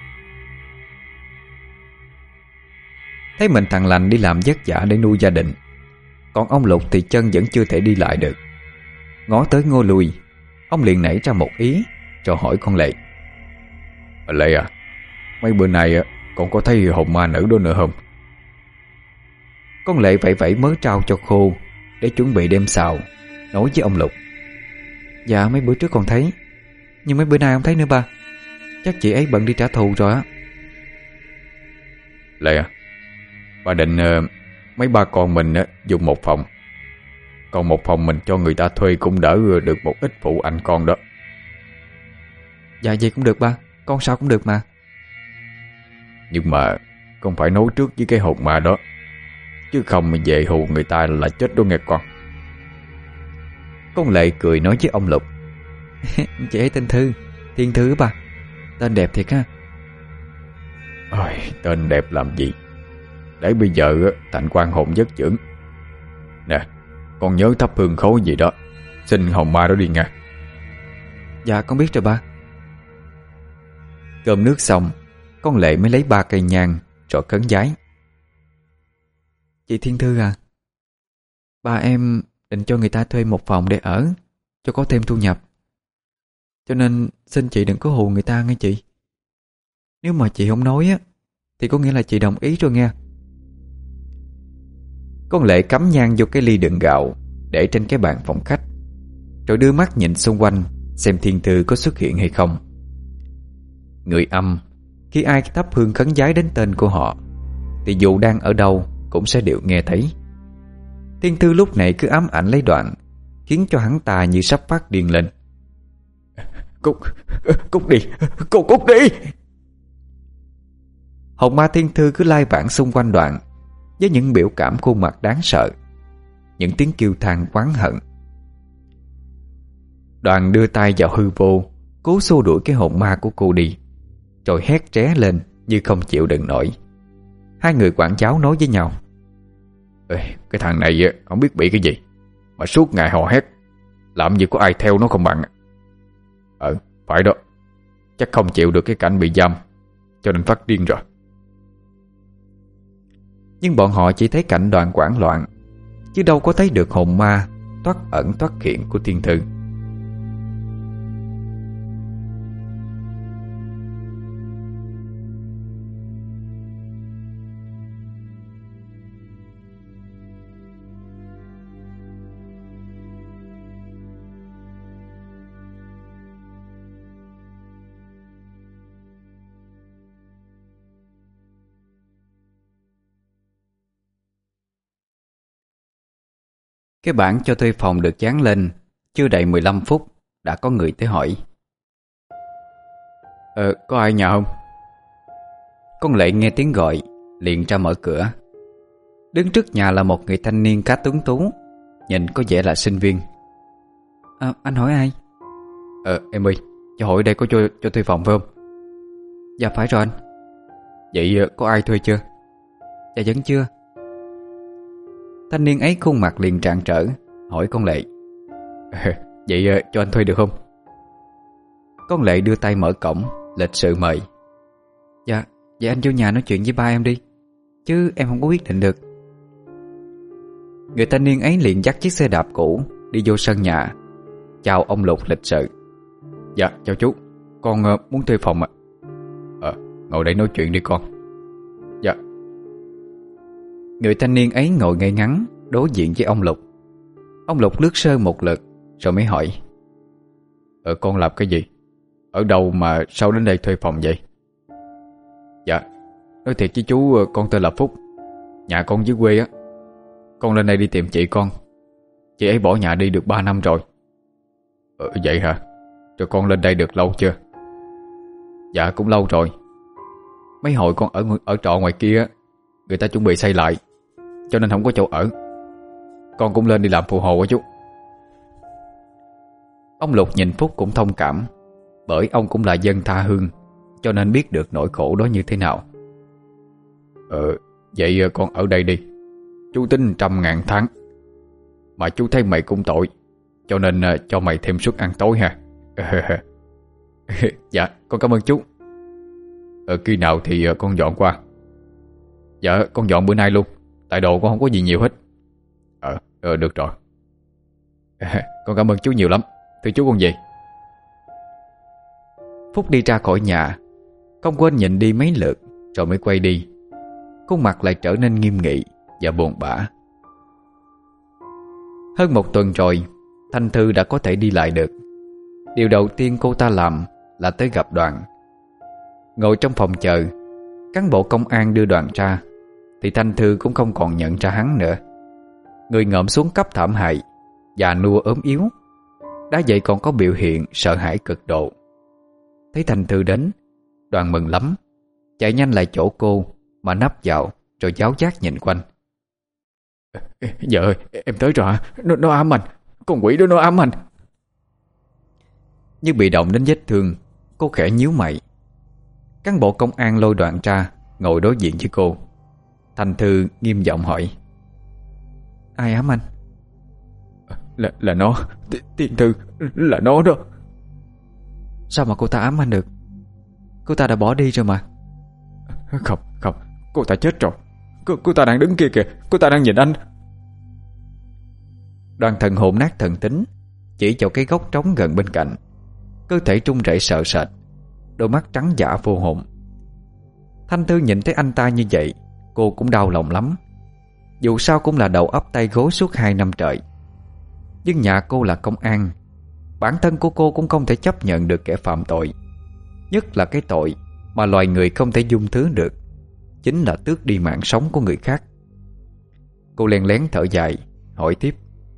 A: Thấy mình thằng lành đi làm vất vả để nuôi gia đình, còn ông Lục thì chân vẫn chưa thể đi lại được. Ngó tới ngó lui, ông liền nảy ra một ý, rồi hỏi con Lệ:
B: Lệ à, mấy bữa nay con có thấy hồn ma nữ đó nữa không?
A: Con Lệ vẫy vẫy mớ trao cho khô để chuẩn bị đem xào, nói với ông Lục:
C: Dạ mấy bữa trước còn thấy, nhưng mấy bữa nay không thấy nữa ba. Chắc chị ấy bận đi trả thù rồi á.
B: Lệ à, bà định uh, mấy ba con mình uh, dùng một phòng, còn một phòng mình cho người ta thuê cũng đỡ được một ít phụ anh con đó.
C: Dạ vậy cũng được ba, con sao cũng được mà.
B: Nhưng mà con phải nói trước với cái hồn ma đó, chứ không mà về hù người ta là chết đó nghe con.
A: Con Lệ cười nói với ông Lục:
C: Chị ấy tên Thư, Thiên Thư ba. Tên đẹp thiệt ha.
B: Ôi, tên đẹp làm gì, để bây giờ thành quan hồn giấc chưởng. Nè, con nhớ thắp hương khói gì đó, xin hồn ma đó đi nha.
C: Dạ con biết rồi ba.
A: Cơm nước xong, con Lệ mới lấy ba cây nhang rồi khấn vái:
C: Chị Thiên Thư à, ba em định cho người ta thuê một phòng để ở, cho có thêm thu nhập. Cho nên xin chị đừng có hù người ta nghe chị. Nếu mà chị không nói á, thì có nghĩa là chị đồng ý rồi nghe.
A: Con Lệ cắm nhang vô cái ly đựng gạo để trên cái bàn phòng khách, rồi đưa mắt nhìn xung quanh xem Thiên Thư có xuất hiện hay không. Người âm, khi ai thắp hương khấn vái đến tên của họ, thì dù đang ở đâu cũng sẽ đều nghe thấy. Thiên Thư lúc này cứ ám ảnh lấy Đoạn, khiến cho hắn ta như sắp phát điên lên.
B: Cút, cút đi, cô cút đi.
A: Hồn ma Thiên Thư cứ lai vãng xung quanh Đoạn với những biểu cảm khuôn mặt đáng sợ, những tiếng kêu than oán hận. Đoàn đưa tay vào hư vô, cố xua đuổi cái hồn ma của cô đi, rồi hét ré lên như không chịu đựng nổi. Hai người quản giáo nói với nhau:
B: Ê, cái thằng này không biết bị cái gì mà suốt ngày hò hét, làm gì có ai theo nó không bằng. Ờ, phải đó, chắc không chịu được cái cảnh bị giam cho nên phát điên rồi.
A: Nhưng bọn họ chỉ thấy cảnh Đoàn hoảng loạn, chứ đâu có thấy được hồn ma thoát ẩn thoát hiện của Thiên Thư. Cái bảng cho thuê phòng được dán lên, chưa đầy mười lăm phút đã có người tới hỏi: Ờ có ai nhà không? Con Lệ nghe tiếng gọi liền ra mở cửa. Đứng trước nhà là một người thanh niên khá tuấn tú, nhìn có vẻ là sinh viên. À, anh hỏi ai? Ờ em ơi, cho hỏi đây có cho, cho thuê phòng phải không? Dạ phải rồi anh. Vậy có ai thuê chưa? Dạ vẫn chưa. Thanh niên ấy khuôn mặt liền rạng rỡ, hỏi con Lệ. Vậy cho anh thuê được không? Con Lệ đưa tay mở cổng, lịch sự mời. Dạ, vậy anh vô nhà nói chuyện với ba em đi, chứ em không có quyết định được. Người thanh niên ấy liền dắt chiếc xe đạp cũ đi vô sân nhà, chào ông Lục lịch sự. Dạ, chào chú, con uh, muốn thuê phòng ạ. Ờ, ngồi đây nói chuyện đi con. Dạ. Người thanh niên ấy ngồi ngay ngắn đối diện với ông Lục. Ông Lục lướt sơ một lượt rồi mới hỏi. Ờ, con làm cái gì? Ở đâu mà sao đến đây thuê phòng vậy? Dạ, nói thiệt với chú, con tên là Phúc, nhà con dưới quê á. Con lên đây đi tìm chị con. Chị ấy bỏ nhà đi được ba năm rồi. Ờ, vậy hả? Rồi con lên đây được lâu chưa? Dạ cũng lâu rồi. Mấy hồi con ở ở trọ ngoài kia, người ta chuẩn bị xây lại, cho nên không có chỗ ở. Con cũng lên đi làm phụ hồ á chú. Ông Lục nhìn Phúc cũng thông cảm, bởi ông cũng là dân tha hương, cho nên biết được nỗi khổ đó như thế nào. Ờ, vậy con ở đây đi. Chú tính trăm ngàn tháng. Mà chú thấy mày cũng tội, cho nên cho mày thêm suất ăn tối ha. Dạ, con cảm ơn chú. Ờ, khi nào thì con dọn qua? Dạ, con dọn bữa nay luôn, tại đồ con không có gì nhiều hết. Ờ, ờ được rồi. Con cảm ơn chú nhiều lắm. Thưa chú con về. Phúc đi ra khỏi nhà, không quên nhìn đi mấy lượt rồi mới quay đi. Khuôn mặt lại trở nên nghiêm nghị và buồn bã. Hơn một tuần rồi, Thanh Thư đã có thể đi lại được. Điều đầu tiên cô ta làm là tới gặp Đoàn. Ngồi trong phòng chờ, cán bộ công an đưa Đoàn ra, thì Thanh Thư cũng không còn nhận ra hắn nữa. Người ngợm xuống cấp thảm hại, già nua ốm yếu, đã vậy còn có biểu hiện sợ hãi cực độ. Thấy Thanh Thư đến, Đoàn mừng lắm, chạy nhanh lại chỗ cô mà nấp vào rồi giáo giác nhìn quanh. Dạ ơi, em tới rồi. Nó, nó ám anh. Con quỷ đó nó ám anh. Như bị động đến vết thương, cô khẽ nhíu mày. Cán bộ công an lôi Đoàn ra ngồi đối diện với cô. Thanh Thư nghiêm giọng hỏi. Ai ám anh? Là, là nó. Tiên Thư, là nó đó. Sao mà cô ta ám anh được? Cô ta đã bỏ đi rồi mà. Không, không, cô ta chết rồi. Cô, cô ta đang đứng kia kìa. Cô ta đang nhìn anh. Đoàn thần hồn nát thần tính chỉ vào cái góc trống gần bên cạnh. Cơ thể trung rẩy sợ sệt, đôi mắt trắng dã vô hồn. Thanh Thư nhìn thấy anh ta như vậy, cô cũng đau lòng lắm. Dù sao cũng là đầu ấp tay gối suốt hai năm trời. Nhưng nhà cô là công an, bản thân của cô cũng không thể chấp nhận được kẻ phạm tội, nhất là cái tội mà loài người không thể dung thứ được, chính là tước đi mạng sống của người khác. Cô len lén thở dài, hỏi tiếp.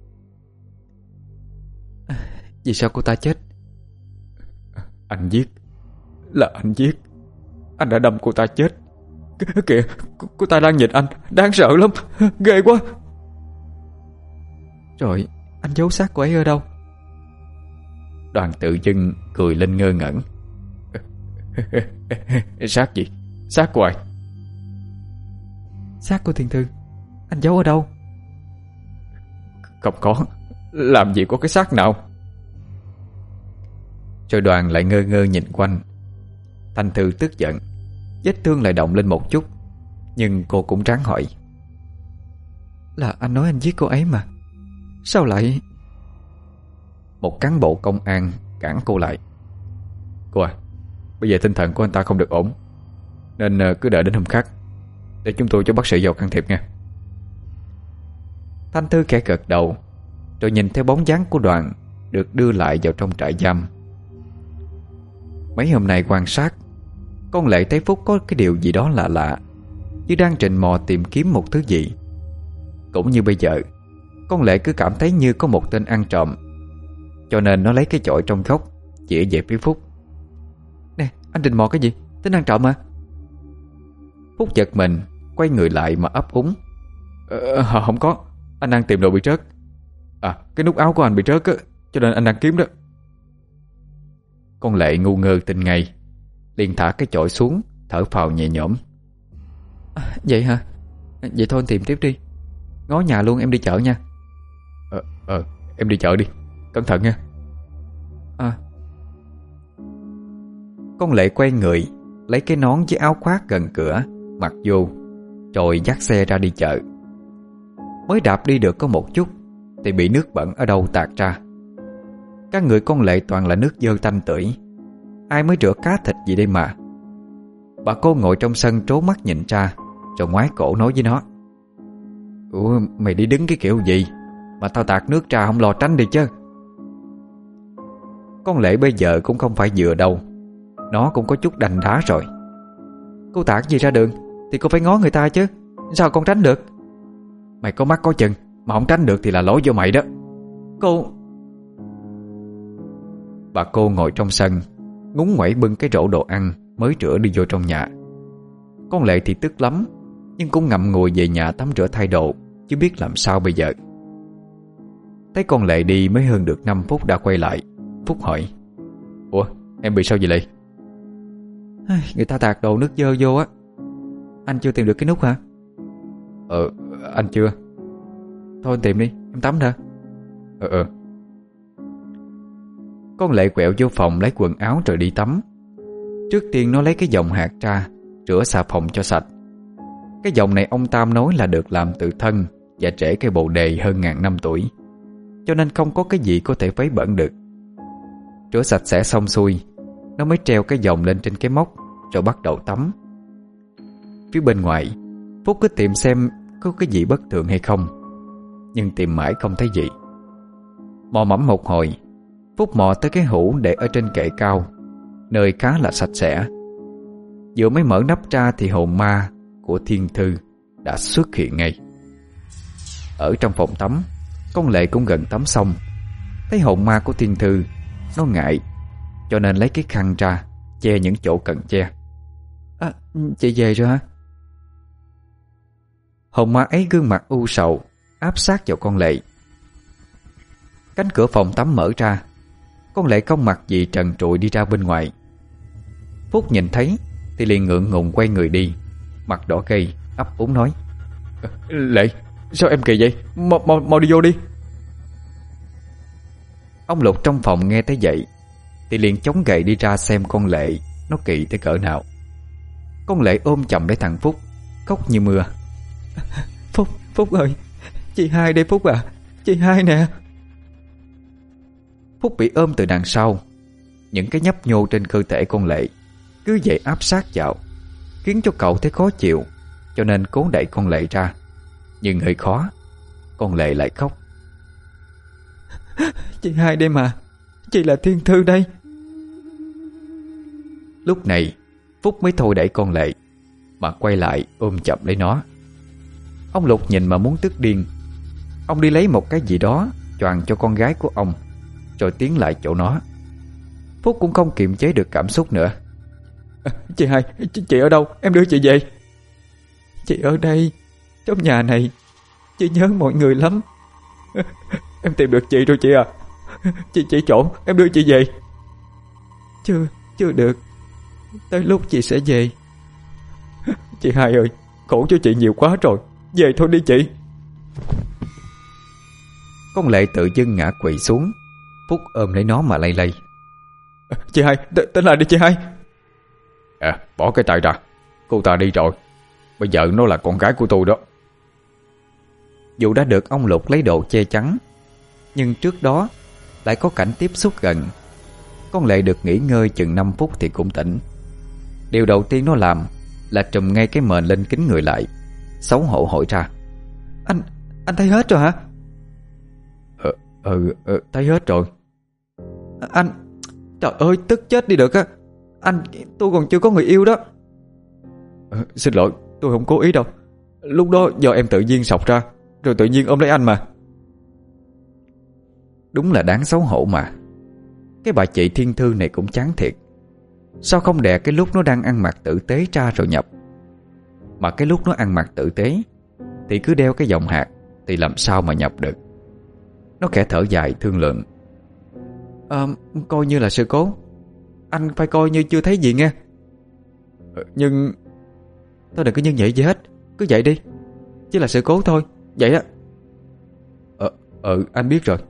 A: Vì sao cô ta chết? Anh giết. Là anh giết. Anh đã đâm cô ta chết. Kìa, cô ta đang nhìn anh. Đáng sợ lắm. Ghê quá. Rồi anh giấu xác cô ấy ở đâu? Đoàn tự dưng cười lên ngơ ngẩn. Xác gì? Xác của ai? Xác của Thiên Thư. Anh giấu ở đâu? Không có. Làm gì có cái xác nào? Rồi Đoàn lại ngơ ngơ nhìn quanh. Thanh Thư tức giận, vết thương lại động lên một chút, nhưng cô cũng ráng hỏi. Là anh nói anh giết cô ấy mà. Sao lại... Một cán bộ công an cản cô lại. Cô à, bây giờ tinh thần của anh ta không được ổn, nên cứ đợi đến hôm khác để chúng tôi cho bác sĩ vào can thiệp nha. Thanh Thư khẽ gật đầu, rồi nhìn theo bóng dáng của Đoàn được đưa lại vào trong trại giam. Mấy hôm nay quan sát, con Lệ thấy Phúc có cái điều gì đó lạ lạ, như đang trình mò tìm kiếm một thứ gì. Cũng như bây giờ, con Lệ cứ cảm thấy như có một tên ăn trộm, cho nên nó lấy cái chổi trong góc chỉ về phía Phúc. Nè,
C: Anh định mò cái gì? Tính ăn trộm mà.
A: Phúc giật mình, quay người lại mà ấp úng.
C: Ờ, không có. Anh đang tìm đồ bị rớt. À, cái nút áo của anh bị rớt á, cho nên anh đang kiếm đó.
A: Con Lệ ngu ngơ tin ngay, liền thả cái chổi xuống, thở phào nhẹ nhõm.
C: À, vậy hả? Vậy thôi anh tìm tiếp đi. Ngó nhà luôn, em đi chợ nha.
B: Ờ, ờ em đi chợ đi, cẩn thận nha.
C: À.
A: Con Lệ quay người, lấy cái nón với áo khoác gần cửa mặc vô, rồi dắt xe ra đi chợ. Mới đạp đi được có một chút thì bị nước bẩn ở đâu tạt ra. Các người con Lệ toàn là nước dơ tanh tưởi, ai mới rửa cá thịt gì đây mà. Bà cô ngồi trong sân trố mắt nhìn ra, rồi ngoái cổ nói với nó: Ủa mày đi đứng cái kiểu gì mà tao tạt nước ra không lo tránh đi chứ. Con Lệ bây giờ cũng không phải vừa đâu, nó cũng có chút đành đá rồi.
C: Cô tạt gì ra đường thì cô phải ngó người ta chứ, sao con tránh được?
A: Mày có mắt có chừng mà không tránh được thì là lỗi do mày đó.
C: Cô...
A: Bà cô ngồi trong sân, ngúng nguẩy bưng cái rổ đồ ăn mới rửa đi vô trong nhà. Con Lệ thì tức lắm, nhưng cũng ngậm ngùi về nhà tắm rửa thay đồ, chứ biết làm sao bây giờ. Thấy con Lệ đi mới hơn được năm phút đã quay lại. Phúc hỏi:
B: Ủa em bị sao vậy Lệ?
C: Người ta tạt đồ nước dơ vô á. Anh chưa tìm được cái nút hả?
B: Ờ anh chưa.
C: Thôi anh tìm đi, em tắm đã.
B: Ờ ờ
A: Con Lệ quẹo vô phòng lấy quần áo rồi đi tắm. Trước tiên nó lấy cái dòng hạt ra, rửa xà phòng cho sạch. Cái dòng này ông Tam nói là được làm từ thân và rễ cây bồ đề hơn ngàn năm tuổi, cho nên không có cái gì có thể vấy bẩn được. Rửa sạch sẽ xong xuôi, nó mới treo cái dòng lên trên cái móc, rồi bắt đầu tắm. Phía bên ngoài, Phúc cứ tìm xem có cái gì bất thường hay không, nhưng tìm mãi không thấy gì. Mò mẫm một hồi, Phúc mò tới cái hũ để ở trên kệ cao, nơi khá là sạch sẽ. Vừa mới mở nắp ra thì hồn ma của Thiên Thư đã xuất hiện ngay. Ở trong phòng tắm, con Lệ cũng gần tắm xong. Thấy hồn ma của Thiên Thư, nó ngại, cho nên lấy cái khăn ra che những chỗ cần che.
C: À, chị về rồi hả?
A: Hồn ma ấy gương mặt u sầu, áp sát vào con Lệ. Cánh cửa phòng tắm mở ra, con Lệ không mặc gì trần trụi đi ra bên ngoài. Phúc nhìn thấy thì liền ngượng ngùng quay người đi, mặt đỏ cây, ấp úng nói:
B: Lệ, sao em kỳ vậy? Mau, mau, mau đi vô đi.
A: Ông Lục trong phòng nghe thấy vậy thì liền chống gậy đi ra xem con Lệ nó kỳ tới cỡ nào. Con Lệ ôm chầm lấy thằng Phúc, khóc như mưa.
C: Phúc, Phúc ơi, chị Hai đây Phúc à, chị Hai nè.
A: Phúc bị ôm từ đằng sau. Những cái nhấp nhô trên cơ thể con Lệ cứ vậy áp sát vào, khiến cho cậu thấy khó chịu, cho nên cố đẩy con Lệ ra. Nhưng hơi khó, con Lệ lại khóc.
C: Chị Hai đây mà, chị là Thiên Thư đây.
A: Lúc này Phúc mới thôi đẩy con Lệ, mà quay lại ôm chậm lấy nó. Ông Lục nhìn mà muốn tức điên. Ông đi lấy một cái gì đó choàng cho con gái của ông, rồi tiến lại chỗ nó. Phúc cũng không kiềm chế được cảm xúc nữa.
C: À, chị Hai, chị, chị ở đâu? Em đưa chị về. Chị ở đây, trong nhà này. Chị nhớ mọi người lắm. Em tìm được chị rồi chị à. Chị chỉ chỗ, em đưa chị về. Chưa, chưa được. Tới lúc chị sẽ về. Chị Hai ơi, khổ cho chị nhiều quá rồi. Về thôi đi chị.
A: Con Lệ tự dưng ngã quỵ xuống. Phúc ôm lấy nó mà lay lay.
C: Chị Hai, tỉnh lại đi chị Hai.
B: À, bỏ cái tay ra. Cô ta đi rồi. Bây giờ nó là con gái của tôi đó.
A: Dù đã được ông Lục lấy đồ che chắn, nhưng trước đó lại có cảnh tiếp xúc gần. Con Lệ được nghỉ ngơi chừng năm phút thì cũng tỉnh. Điều đầu tiên nó làm là trùm ngay cái mền lên kín người lại, xấu hổ hỏi ra:
C: Anh, anh thấy hết rồi hả?
B: Ờ, ừ, ờ, thấy hết rồi.
C: Anh, trời ơi, tức chết đi được á. Anh, tôi còn chưa có người yêu đó.
B: ờ, Xin lỗi,
C: tôi không cố ý đâu. Lúc đó do em tự nhiên sọc ra, rồi tự nhiên ôm lấy anh mà.
A: Đúng là đáng xấu hổ mà. Cái bà chị Thiên Thư này cũng chán thiệt. Sao không đè cái lúc nó đang ăn mặc tử tế ra rồi nhập, mà cái lúc nó ăn mặc tử tế thì cứ đeo cái vòng hạt, thì làm sao mà nhập được. Nó khẽ thở dài thương lượng. À, coi như là sự cố. Anh phải coi như chưa thấy gì nghe. Nhưng thôi đừng có nhân vậy gì hết, cứ vậy đi, chỉ là sự cố thôi, vậy á. Ờ, ừ, anh biết rồi.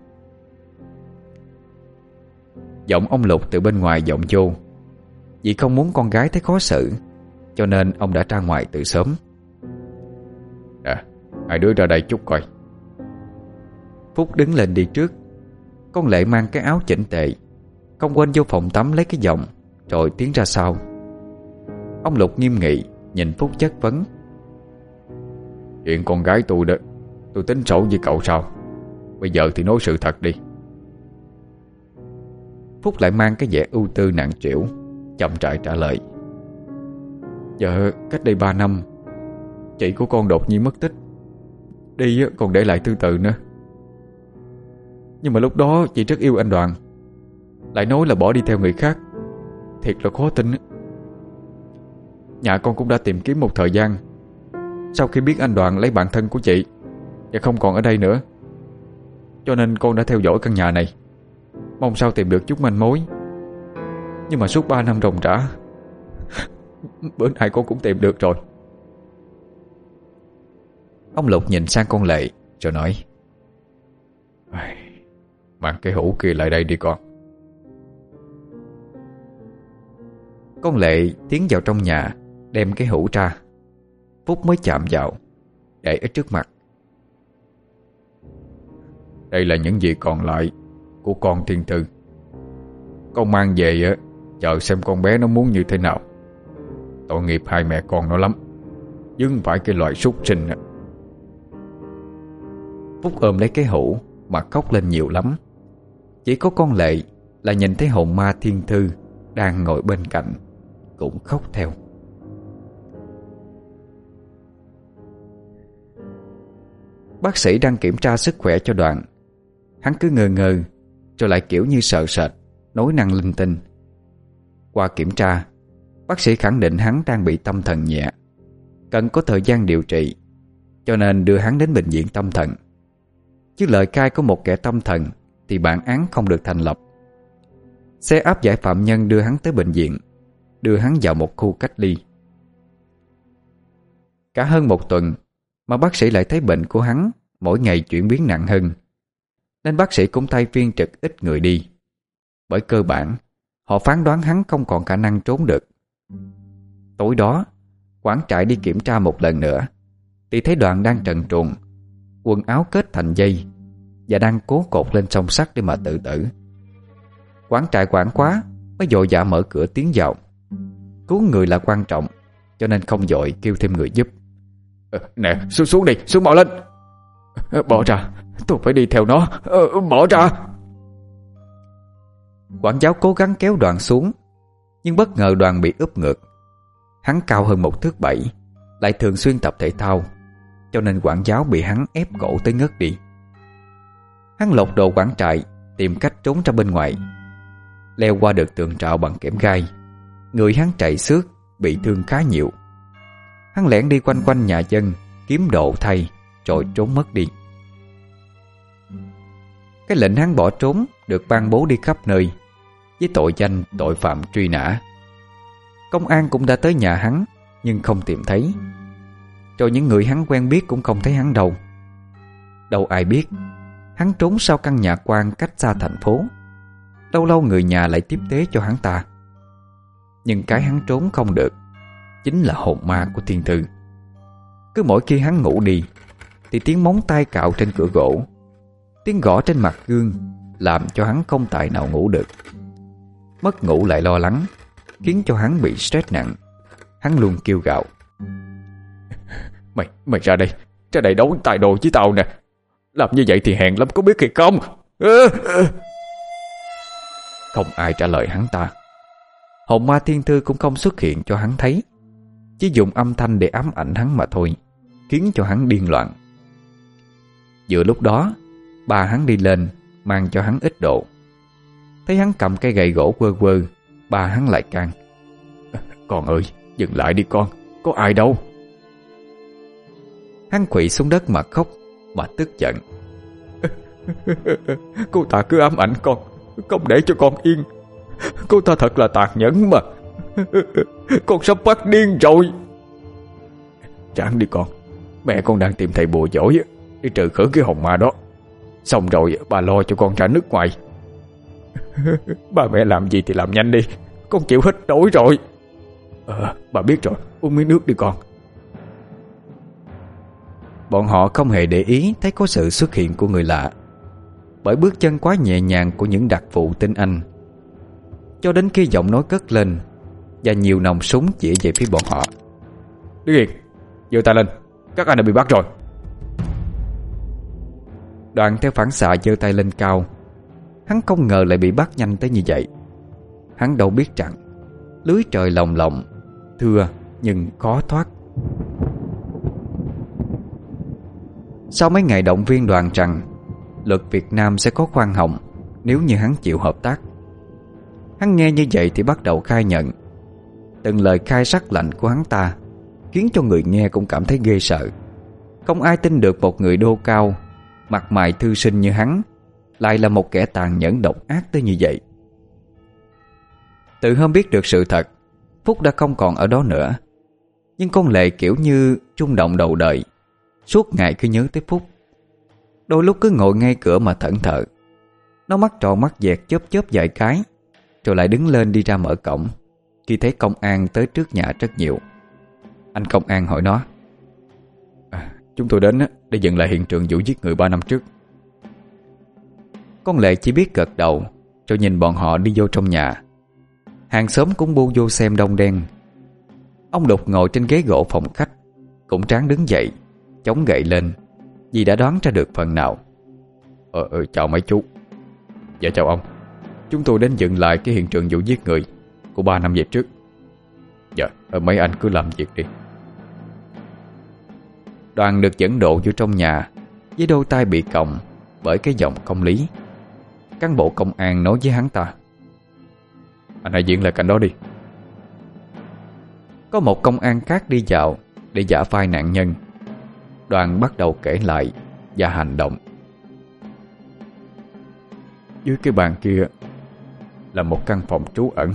A: Giọng ông Lục từ bên ngoài vọng vô. Vì không muốn con gái thấy khó xử, cho nên ông đã ra ngoài từ sớm.
B: À, hai đứa ra đây chút coi.
A: Phúc đứng lên đi trước. Con Lệ mang cái áo chỉnh tề, không quên vô phòng tắm lấy cái vòng, rồi tiến ra sau. Ông Lục nghiêm nghị nhìn Phúc chất vấn.
B: Chuyện con gái tôi đó, tôi tính sổ với cậu sao? Bây giờ thì nói sự thật đi.
A: Phúc lại mang cái vẻ ưu tư nặng trĩu, chậm rãi trả lời.
C: Dạ, cách đây ba năm chị của con đột nhiên mất tích. Đi còn để lại thư từ nữa. Nhưng mà lúc đó chị rất yêu anh Đoàn, lại nói là bỏ đi theo người khác. Thiệt là khó tin. Nhà con cũng đã tìm kiếm một thời gian. Sau khi biết anh Đoàn lấy bạn thân của chị và không còn ở đây nữa, cho nên con đã theo dõi căn nhà này, mong sao tìm được chút manh mối. Nhưng mà suốt ba năm ròng rã, bữa nay con cũng tìm được rồi.
A: Ông Lục nhìn sang con Lệ rồi nói.
B: Mang cái hũ kia lại đây đi con.
A: Con Lệ tiến vào trong nhà, đem cái hũ ra. Phúc mới chạm vào, để ở trước mặt.
B: Đây là những gì còn lại của con Thiên Thư. Con mang về á, chờ xem con bé nó muốn như thế nào. Tội nghiệp hai mẹ con nó lắm, dưng phải cái loại súc sinh á.
A: Phúc ôm lấy cái hũ mà khóc lên nhiều lắm. Chỉ có con Lệ là nhìn thấy hồn ma Thiên Thư đang ngồi bên cạnh, cũng khóc theo. Bác sĩ đang kiểm tra sức khỏe cho Đoàn. Hắn cứ ngơ ngơ, rồi lại kiểu như sợ sệt, nói năng linh tinh. Qua kiểm tra, bác sĩ khẳng định hắn đang bị tâm thần nhẹ, cần có thời gian điều trị, cho nên đưa hắn đến bệnh viện tâm thần. Chứ lời khai của một kẻ tâm thần thì bản án không được thành lập. Xe áp giải phạm nhân đưa hắn tới bệnh viện, đưa hắn vào một khu cách ly. Cả hơn một tuần mà bác sĩ lại thấy bệnh của hắn mỗi ngày chuyển biến nặng hơn, nên bác sĩ cũng thay phiên trực ít người đi. Bởi cơ bản họ phán đoán hắn không còn khả năng trốn được. Tối đó, quản trại đi kiểm tra một lần nữa thì thấy Đoàn đang trần truồng, quần áo kết thành dây, và đang cố cột lên song sắt để mà tự tử. Quản trại quản quá mới vội vã mở cửa tiến vào. Cứu người là quan trọng, cho nên không vội kêu thêm người giúp.
B: à, Nè, xuống xuống đi, xuống mau lên. à, Bỏ ra, tôi phải đi theo nó. à, Bỏ ra.
A: Quản giáo cố gắng kéo Đoàn xuống, nhưng bất ngờ Đoàn bị úp ngược. Hắn cao hơn một thước bảy, lại thường xuyên tập thể thao, cho nên quản giáo bị hắn ép cổ tới ngất đi. Hắn lột đồ quản trại, tìm cách trốn ra bên ngoài. Leo qua được tường rào bằng kẽm gai, người hắn chạy xước, bị thương khá nhiều. Hắn lẻn đi quanh quanh nhà dân, kiếm độ thay, rồi trốn mất đi. Cái lệnh hắn bỏ trốn được ban bố đi khắp nơi, với tội danh tội phạm truy nã. Công an cũng đã tới nhà hắn, nhưng không tìm thấy. Rồi những người hắn quen biết cũng không thấy hắn đâu. Đâu ai biết hắn trốn sau căn nhà quan cách xa thành phố. Lâu lâu người nhà lại tiếp tế cho hắn ta. Nhưng cái hắn trốn không được chính là hồn ma của Thiên Thư. Cứ mỗi khi hắn ngủ đi thì tiếng móng tay cạo trên cửa gỗ, tiếng gõ trên mặt gương làm cho hắn không tài nào ngủ được. Mất ngủ lại lo lắng, khiến cho hắn bị stress nặng. Hắn luôn kêu gào.
B: Mày, mày ra đây, ra đây đấu tài đồ với tao nè. Làm như vậy thì hèn lắm, có biết hay không?
A: Không ai trả lời hắn ta. Hồn ma Thiên Thư cũng không xuất hiện cho hắn thấy, chỉ dùng âm thanh để ám ảnh hắn mà thôi, khiến cho hắn điên loạn. Giữa lúc đó, bà hắn đi lên mang cho hắn ít đồ. Thấy hắn cầm cây gậy gỗ quơ quơ, bà hắn lại can.
B: Con ơi, dừng lại đi con, có ai đâu.
A: Hắn quỵ xuống đất mà khóc, mà tức giận.
B: Cô ta cứ ám ảnh con, không để cho con yên. Cô ta thật là tàn nhẫn mà. Con sắp phát điên rồi. Ráng đi con, mẹ con đang tìm thầy bùa giỏi để trừ khử cái hồn ma đó. Xong rồi bà lo cho con ra nước ngoài. Ba mẹ làm gì thì làm nhanh đi, con chịu hết nổi rồi. Ờ, bà biết rồi, uống miếng nước đi con.
A: Bọn họ không hề để ý thấy có sự xuất hiện của người lạ, bởi bước chân quá nhẹ nhàng của những đặc vụ tinh Anh, cho đến khi giọng nói cất lên và nhiều nòng súng chỉ về phía bọn họ.
B: Đứng yên, giơ tay lên, các anh đã bị bắt rồi.
A: Đoàn theo phản xạ giơ tay lên cao. Hắn không ngờ lại bị bắt nhanh tới như vậy. Hắn đâu biết rằng lưới trời lồng lộng, thưa nhưng khó thoát. Sau mấy ngày động viên Đoàn rằng luật Việt Nam sẽ có khoan hồng nếu như hắn chịu hợp tác, hắn nghe như vậy thì bắt đầu khai nhận. Từng lời khai sắc lạnh của hắn ta khiến cho người nghe cũng cảm thấy ghê sợ. Không ai tin được một người đô cao, mặt mày thư sinh như hắn lại là một kẻ tàn nhẫn độc ác tới như vậy. Từ hôm biết được sự thật, Phúc đã không còn ở đó nữa. Nhưng con Lệ kiểu như rung động đầu đời, suốt ngày cứ nhớ tới Phúc. Đôi lúc cứ ngồi ngay cửa mà thẫn thờ. Nó mắt tròn mắt dẹt chớp chớp vài cái, rồi lại đứng lên đi ra mở cổng khi thấy công an tới trước nhà rất nhiều. Anh công an hỏi nó:
B: à, Chúng tôi đến để dựng lại hiện trường vụ giết người ba năm trước.
A: Con Lệ chỉ biết gật đầu, rồi nhìn bọn họ đi vô trong nhà. Hàng xóm cũng bu vô xem đông đen. Ông Đục ngồi trên ghế gỗ phòng khách cũng ráng đứng dậy, chống gậy lên, vì đã đoán ra được phần nào.
B: Ờ, ờ chào mấy chú. Dạ chào ông. Chúng tôi đến dựng lại cái hiện trường vụ giết người của ba năm về trước. Dạ, mấy anh cứ làm việc đi.
A: Đoàn được dẫn độ vô trong nhà với đôi tay bị còng bởi cái giọng công lý. Cán bộ công an nói với hắn ta:
B: Anh hãy diễn lại cảnh đó đi.
A: Có một công an khác đi vào để giả vai nạn nhân. Đoàn bắt đầu kể lại và hành động.
B: Dưới cái bàn kia là một căn phòng trú ẩn.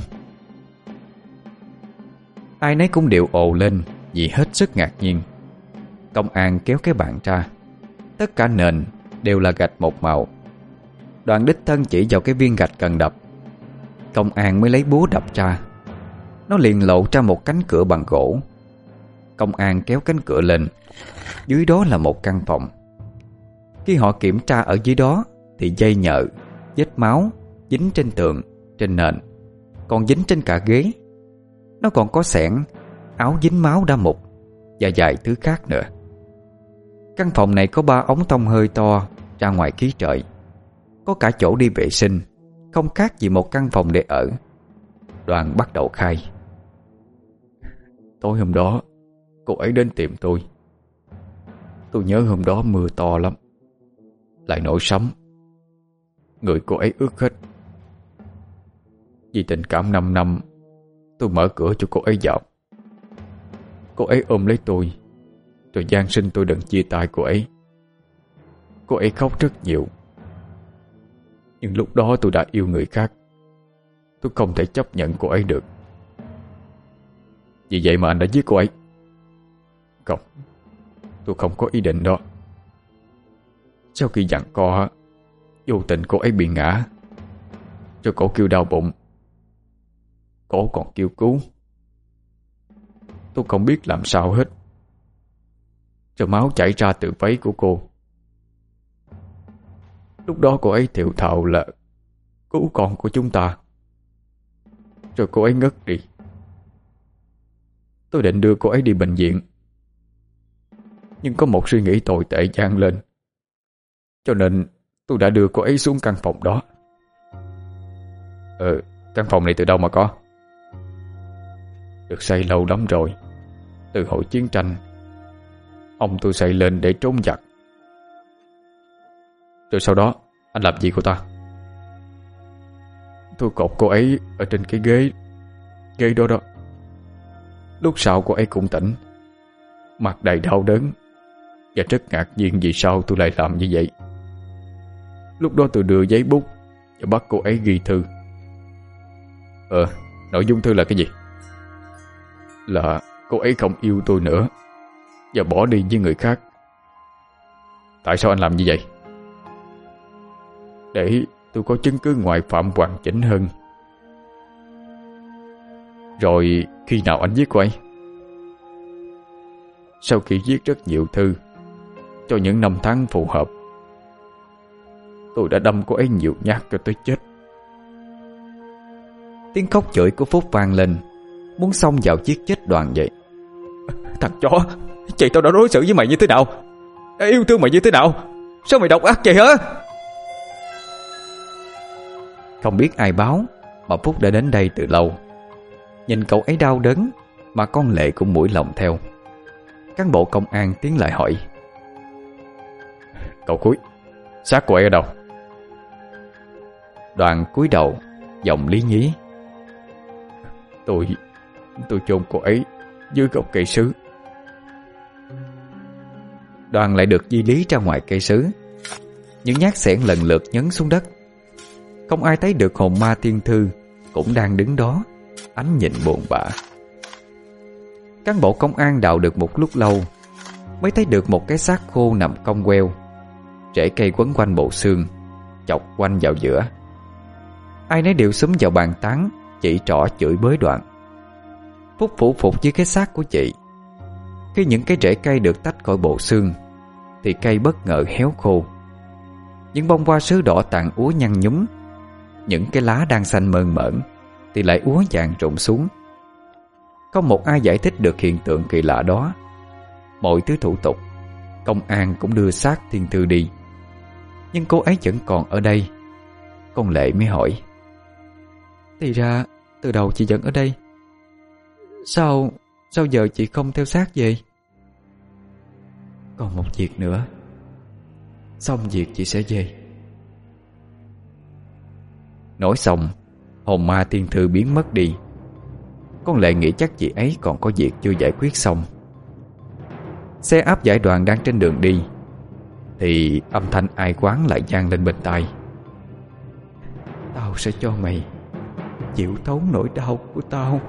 A: Ai nấy cũng đều ồ lên vì hết sức ngạc nhiên. Công an kéo cái bàn ra. Tất cả nền đều là gạch một màu. Đoàn đích thân chỉ vào cái viên gạch cần đập. Công an mới lấy búa đập ra. Nó liền lộ ra một cánh cửa bằng gỗ. Công an kéo cánh cửa lên. Dưới đó là một căn phòng. Khi họ kiểm tra ở dưới đó thì dây nhợ, vết máu dính trên tường, trên nền, còn dính trên cả ghế. Nó còn có xẻng, áo dính máu đã mục và vài thứ khác nữa. Căn phòng này có ba ống thông hơi to ra ngoài khí trời. Có cả chỗ đi vệ sinh, không khác gì một căn phòng để ở. Đoàn bắt đầu khai.
B: Tối hôm đó cô ấy đến tìm tôi. Tôi nhớ hôm đó mưa to lắm, lại nổi sấm. Người cô ấy ướt hết. Vì tình cảm năm năm, tôi mở cửa cho cô ấy vào. Cô ấy ôm lấy tôi, rồi van xin tôi đừng chia tay cô ấy. Cô ấy khóc rất nhiều. Nhưng lúc đó tôi đã yêu người khác. Tôi không thể chấp nhận cô ấy được. Vì vậy mà anh đã giết cô ấy. Không, tôi không có ý định đó. Sau khi giằng co, vô tình cô ấy bị ngã, rồi cổ kêu đau bụng. Cổ còn kêu cứu. Tôi không biết làm sao hết. Rồi máu chảy ra từ váy của cô. Lúc đó cô ấy thều thào là cứu con của chúng ta. Rồi cô ấy ngất đi. Tôi định đưa cô ấy đi bệnh viện, nhưng có một suy nghĩ tồi tệ dâng lên, cho nên tôi đã đưa cô ấy xuống căn phòng đó. Ờ, căn phòng này từ đâu mà có? Được xây lâu lắm rồi. Từ hồi chiến tranh, ông tôi xây lên để trốn giặc. Rồi sau đó anh làm gì cô ta? Tôi cột cô ấy ở trên cái ghế Ghế đó đó. Lúc sau cô ấy cũng tỉnh, mặt đầy đau đớn và rất ngạc nhiên vì sao tôi lại làm như vậy. Lúc đó tôi đưa giấy bút và bắt cô ấy ghi thư. Ờ, nội dung thư là cái gì? Là cô ấy không yêu tôi nữa và bỏ đi với người khác. Tại sao anh làm như vậy? Để tôi có chứng cứ ngoại phạm hoàn chỉnh hơn. Rồi khi nào anh giết cô ấy? Sau khi viết rất nhiều thư cho những năm tháng phù hợp, tôi đã đâm cô ấy nhiều nhát cho tới chết.
A: Tiếng khóc chửi của Phúc vang lên, muốn xông vào giết chết Đoàn vậy.
C: Thằng chó, chị tao đã đối xử với mày như thế nào? Yêu thương mày như thế nào? Sao mày độc ác vậy hả?
A: Không biết ai báo mà Phúc đã đến đây từ lâu. Nhìn cậu ấy đau đớn mà con Lệ cũng mũi lòng theo. Cán bộ công an tiến lại hỏi:
B: Cậu Cuối, xác cô ấy ở đâu?
A: Đoàn cúi đầu, giọng lý nhí:
B: Tôi Tôi chôn cô ấy dưới gốc cây sứ.
A: Đoàn lại được di lý ra ngoài cây sứ. Những nhát xẻng lần lượt nhấn xuống đất. Không ai thấy được hồn ma Thiên Thư cũng đang đứng đó, ánh nhìn buồn bã. Cán bộ công an đào được một lúc lâu mới thấy được một cái xác khô nằm cong queo, rễ cây quấn quanh bộ xương, chọc quanh vào giữa. Ai nấy đều xúm vào bàn tán, chỉ trỏ chửi bới Đoàn. Phúc phủ phục với cái xác của chị. Khi những cái rễ cây được tách khỏi bộ xương thì cây bất ngờ héo khô. Những bông hoa sứ đỏ tàn úa nhăn nhúm. Những cái lá đang xanh mơn mởn thì lại úa vàng rụng xuống. Không một ai giải thích được hiện tượng kỳ lạ đó. Mọi thứ thủ tục, công an cũng đưa xác Thiên Thư đi, nhưng cô ấy vẫn còn ở đây. Con Lệ mới hỏi: Thì ra từ đầu chị vẫn ở đây, Sao Sao giờ chị không theo xác về? Còn một việc nữa, xong việc chị sẽ về. Nói xong, hồn ma Thiên Thư biến mất đi. Con Lệ nghĩ chắc chị ấy còn có việc chưa giải quyết xong. Xe áp giải Đoàn đang trên đường đi thì âm thanh ai quán lại vang lên bên tai: Tao sẽ cho mày chịu thấu nỗi đau của tao.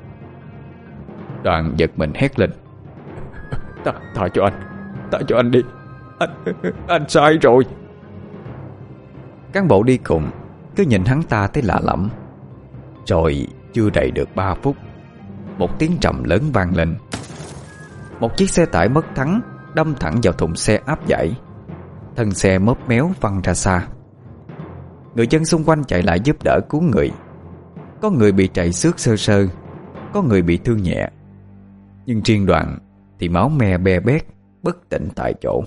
B: Đoàn giật mình hét lên: Tha, tha cho anh, tha cho anh đi, Anh, anh sai rồi.
A: Cán bộ đi cùng cứ nhìn hắn ta thấy lạ lẫm. Rồi chưa đầy được ba phút, một tiếng trầm lớn vang lên. Một chiếc xe tải mất thắng đâm thẳng vào thùng xe áp giải. Thân xe móp méo văng ra xa. Người dân xung quanh chạy lại giúp đỡ cứu người. Có người bị trầy xước sơ sơ, có người bị thương nhẹ. Nhưng riêng Đoàn thì máu me be bét, bất tỉnh tại chỗ.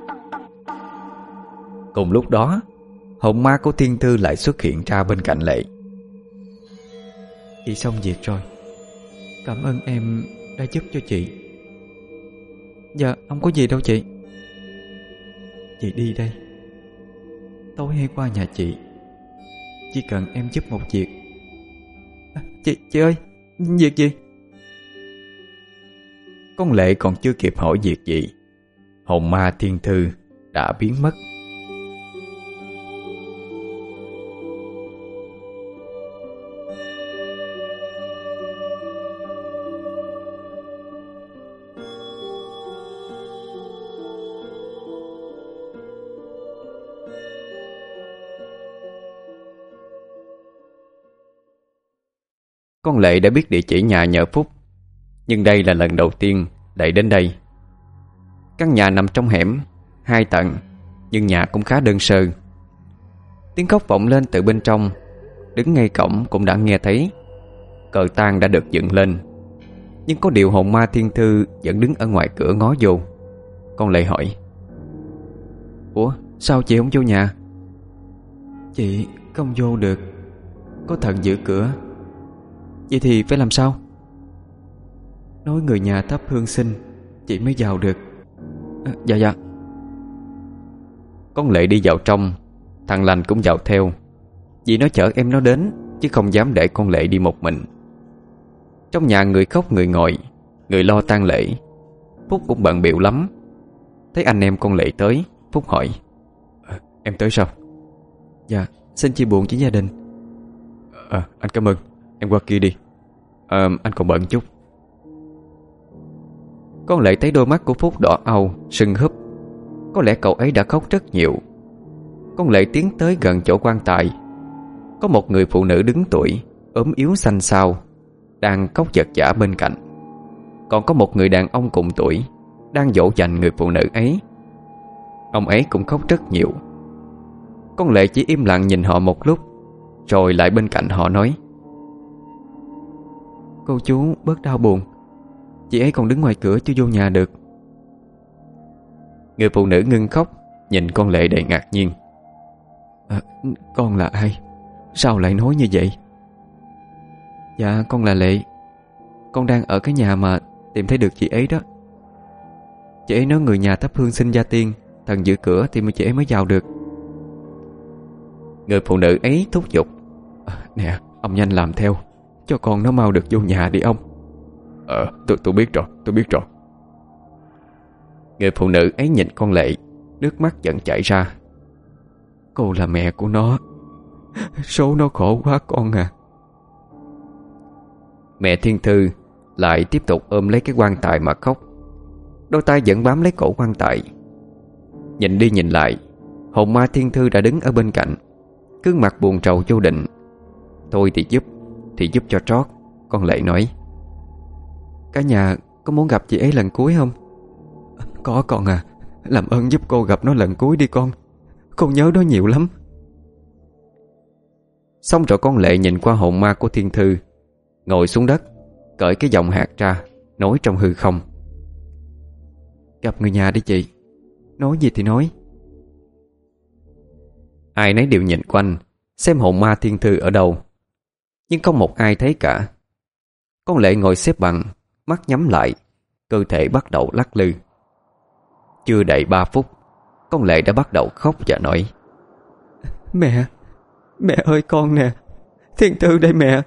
A: Cùng lúc đó, hồn ma của Thiên Thư lại xuất hiện ra bên cạnh Lệ. Chị xong việc rồi, cảm ơn em đã giúp cho chị. Dạ không có gì đâu chị. Chị đi đây, tối hay qua nhà chị, chỉ cần em giúp một việc. À, chị, chị ơi, việc gì? Con Lệ còn chưa kịp hỏi việc gì, hồn ma Thiên Thư đã biến mất. Con Lệ đã biết địa chỉ nhà nhờ Phúc, nhưng đây là lần đầu tiên Lệ đến đây. Căn nhà nằm trong hẻm, hai tầng, nhưng nhà cũng khá đơn sơ. Tiếng khóc vọng lên từ bên trong. Đứng ngay cổng cũng đã nghe thấy. Cờ tang đã được dựng lên, nhưng có điều hồn ma Thiên Thư vẫn đứng ở ngoài cửa ngó vô. Con Lệ hỏi: Ủa sao chị không vô nhà? Chị không vô được, có thần giữ cửa. Vậy thì phải làm sao? Nói người nhà thắp hương xin chị mới vào được. À, dạ dạ. Con Lệ đi vào trong, thằng Lành cũng vào theo, vì nó chở em nó đến chứ không dám để con Lệ đi một mình. Trong nhà người khóc người ngồi, Người lo tang lễ, Phúc cũng bận bịu lắm. Thấy anh em con Lệ tới, Phúc hỏi: à, em tới sao?
C: Dạ, xin chia buồn với gia đình.
A: À, anh cảm ơn. Em qua kia đi. à, Anh còn bận chút. Con Lệ thấy đôi mắt của Phúc đỏ au, sưng húp. Có lẽ cậu ấy đã khóc rất nhiều. Con Lệ tiến tới gần chỗ quan tài. Có một người phụ nữ đứng tuổi, ốm yếu xanh xao, đang khóc giật giã bên cạnh. Còn có một người đàn ông cùng tuổi đang dỗ dành người phụ nữ ấy. Ông ấy cũng khóc rất nhiều. Con Lệ chỉ im lặng nhìn họ một lúc, rồi lại bên cạnh họ nói:
C: Cô chú bớt đau buồn, chị ấy còn đứng ngoài cửa chưa vô nhà được.
A: Người phụ nữ ngưng khóc, nhìn con Lệ đầy ngạc nhiên.
C: à, Con là ai? Sao lại nói như vậy? Dạ con là Lệ. Con đang ở cái nhà mà tìm thấy được chị ấy đó. Chị ấy nói người nhà thắp hương xin gia tiên, thần giữ cửa thì mà chị ấy mới vào được.
A: Người phụ nữ ấy thúc giục:
C: à, Nè, ông nhanh làm theo, cho con nó mau được vô nhà đi ông.
B: Ờ, tôi, tôi biết rồi, tôi biết rồi.
A: Người phụ nữ ấy nhìn con Lệ, nước mắt dần chảy ra.
C: Cô là mẹ của nó, số nó khổ quá con à.
A: Mẹ Thiên Thư lại tiếp tục ôm lấy cái quan tài mà khóc. Đôi tay vẫn bám lấy cổ quan tài. Nhìn đi nhìn lại, hồn ma Thiên Thư đã đứng ở bên cạnh, gương mặt buồn rầu vô định. Thôi thì giúp, thì giúp cho trót. Con Lệ nói:
C: Cả nhà có muốn gặp chị ấy lần cuối không? Có con à, làm ơn giúp cô gặp nó lần cuối đi con. Con nhớ nó nhiều lắm.
A: Xong rồi con Lệ nhìn qua hồn ma của Thiên Thư, ngồi xuống đất, cởi cái vòng hạt ra, nói trong hư không:
C: Gặp người nhà đi chị, nói gì thì nói.
A: Ai nấy đều nhìn quanh, xem hồn ma Thiên Thư ở đâu, nhưng không một ai thấy cả. Con Lệ ngồi xếp bằng, mắt nhắm lại, cơ thể bắt đầu lắc lư. Chưa đầy ba phút, con Lệ đã bắt đầu khóc và nói:
C: Mẹ, mẹ ơi con nè, Thiên Thư đây mẹ.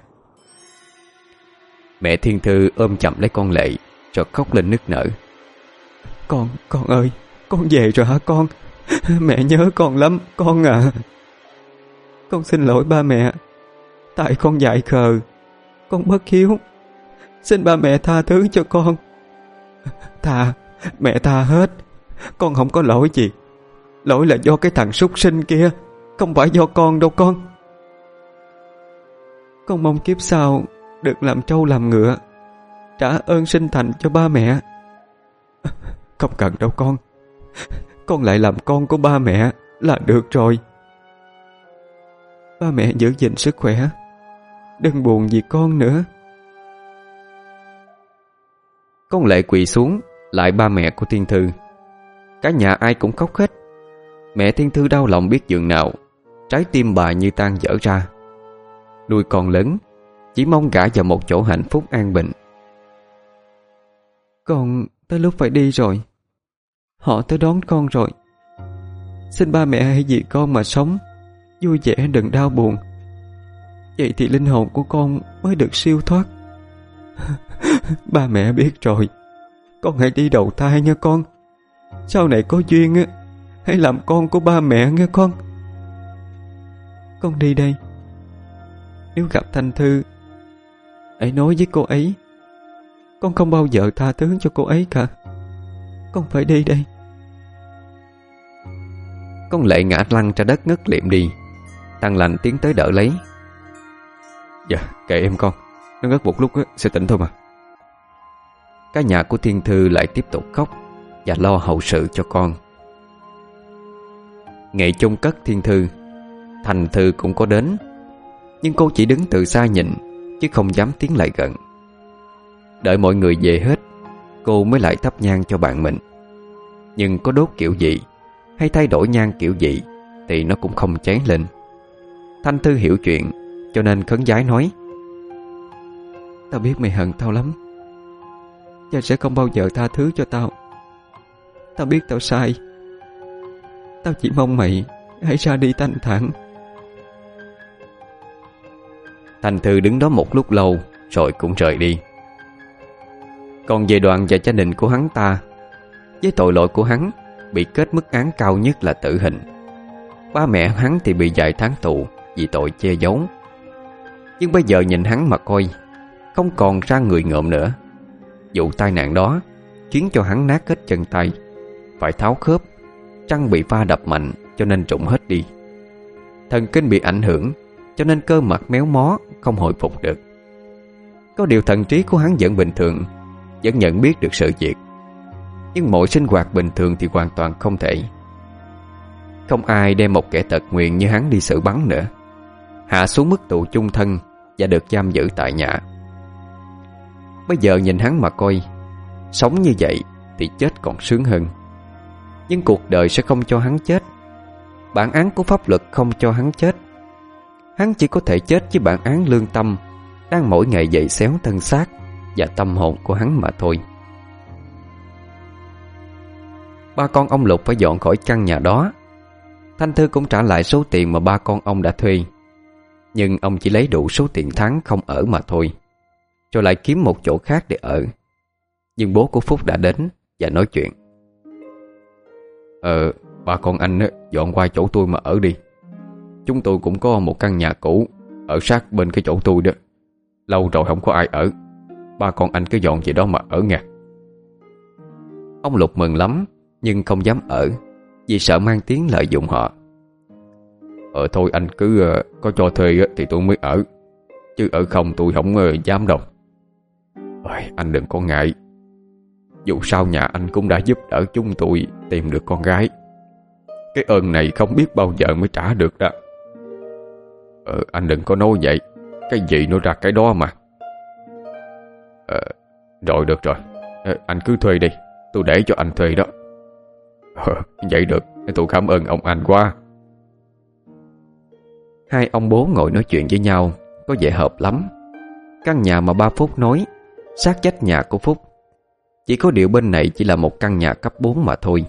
A: Mẹ Thiên Thư ôm chậm lấy con Lệ, rồi khóc lên nức nở:
C: Con, con ơi, con về rồi hả con? Mẹ nhớ con lắm, con à. Con xin lỗi ba mẹ, tại con dại khờ, con bất hiếu. Xin ba mẹ tha thứ cho con. Tha, mẹ tha hết. Con không có lỗi gì. Lỗi là do cái thằng súc sinh kia, không phải do con đâu con. Con mong kiếp sau được làm trâu làm ngựa, trả ơn sinh thành cho ba mẹ. Không cần đâu con, con lại làm con của ba mẹ là được rồi. Ba mẹ giữ gìn sức khỏe, đừng buồn vì con nữa.
A: Con Lệ quỳ xuống lại ba mẹ của Thiên Thư. Cả nhà ai cũng khóc hết. Mẹ Thiên Thư đau lòng biết dường nào, trái tim bà như tan vỡ ra. Nuôi con lớn, chỉ mong gả vào một chỗ hạnh phúc an bình.
C: Con tới lúc phải đi rồi, họ tới đón con rồi. Xin ba mẹ hãy vì con mà sống, vui vẻ đừng đau buồn. Vậy thì linh hồn của con mới được siêu thoát. Ba mẹ biết rồi, con hãy đi đầu thai nha con. Sau này có duyên á, hãy làm con của ba mẹ nghe con. Con đi đây. Nếu gặp Thanh Thư, hãy nói với cô ấy con không bao giờ tha thứ cho cô ấy cả. Con phải đi đây.
A: Con Lệ ngã lăn ra đất ngất liệm đi. Thằng Lành tiến tới đỡ lấy.
B: Dạ, kệ em con, nó ngất một lúc á, sẽ tỉnh thôi mà.
A: Cả nhà của Thiên Thư lại tiếp tục khóc và lo hậu sự cho con. Ngày chôn cất Thiên Thư, Thành Thư cũng có đến, nhưng cô chỉ đứng từ xa nhìn, chứ không dám tiến lại gần. Đợi mọi người về hết, cô mới lại thắp nhang cho bạn mình. Nhưng có đốt kiểu gì hay thay đổi nhang kiểu gì thì nó cũng không cháy lên. Thanh Thư hiểu chuyện, cho nên khấn vái nói:
C: Tao biết mày hận tao lắm, và sẽ không bao giờ tha thứ cho tao. Tao biết tao sai. Tao chỉ mong mày hãy ra đi thanh thản.
A: Thanh Thư đứng đó một lúc lâu rồi cũng rời đi. Còn về Đoàn và gia đình của hắn ta, với tội lỗi của hắn bị kết mức án cao nhất là tử hình. Ba mẹ hắn thì bị vài tháng tù vì tội che giấu. Nhưng bây giờ nhìn hắn mà coi, không còn ra người ngợm nữa. Vụ tai nạn đó khiến cho hắn nát hết chân tay, phải tháo khớp, răng bị va đập mạnh cho nên rụng hết đi. Thần kinh bị ảnh hưởng cho nên cơ mặt méo mó, không hồi phục được. Có điều thần trí của hắn vẫn bình thường, vẫn nhận biết được sự việc. Nhưng mọi sinh hoạt bình thường thì hoàn toàn không thể. Không ai đem một kẻ tật nguyền như hắn đi xử bắn nữa, hạ xuống mức tù chung thân và được giam giữ tại nhà. Bây giờ nhìn hắn mà coi, sống như vậy thì chết còn sướng hơn. Nhưng cuộc đời sẽ không cho hắn chết. Bản án của pháp luật không cho hắn chết. Hắn chỉ có thể chết với bản án lương tâm đang mỗi ngày dậy xéo thân xác và tâm hồn của hắn mà thôi. Ba con ông Lục phải dọn khỏi căn nhà đó. Thanh Thư cũng trả lại số tiền mà ba con ông đã thuê. Nhưng ông chỉ lấy đủ số tiền tháng không ở mà thôi, rồi lại kiếm một chỗ khác để ở. Nhưng bố của Phúc đã đến và nói chuyện. Ờ, ba con anh á, dọn qua chỗ tôi mà ở đi. Chúng tôi cũng có một căn nhà cũ ở sát bên cái chỗ tôi đó. Lâu rồi không có ai ở. Ba con anh cứ dọn về đó mà ở nha. Ông Lục mừng lắm, nhưng không dám ở vì sợ mang tiếng lợi dụng họ. Ờ thôi anh cứ uh, có cho thuê uh, thì tôi mới ở, chứ ở không tôi không uh, dám đâu. Ôi, anh đừng có ngại. Dù sao nhà anh cũng đã giúp đỡ chúng tôi tìm được con gái. Cái ơn này không biết bao giờ mới trả được đó. Ờ anh đừng có nói vậy. Cái gì nó ra cái đó mà. Ờ rồi được rồi, ờ, anh cứ thuê đi, tôi để cho anh thuê đó. Ờ, vậy được, tôi cảm ơn ông anh quá. Hai ông bố ngồi nói chuyện với nhau có vẻ hợp lắm. Căn nhà mà ba Phúc nói sát vách nhà của Phúc. Chỉ có điều bên này chỉ là một căn nhà cấp bốn mà thôi.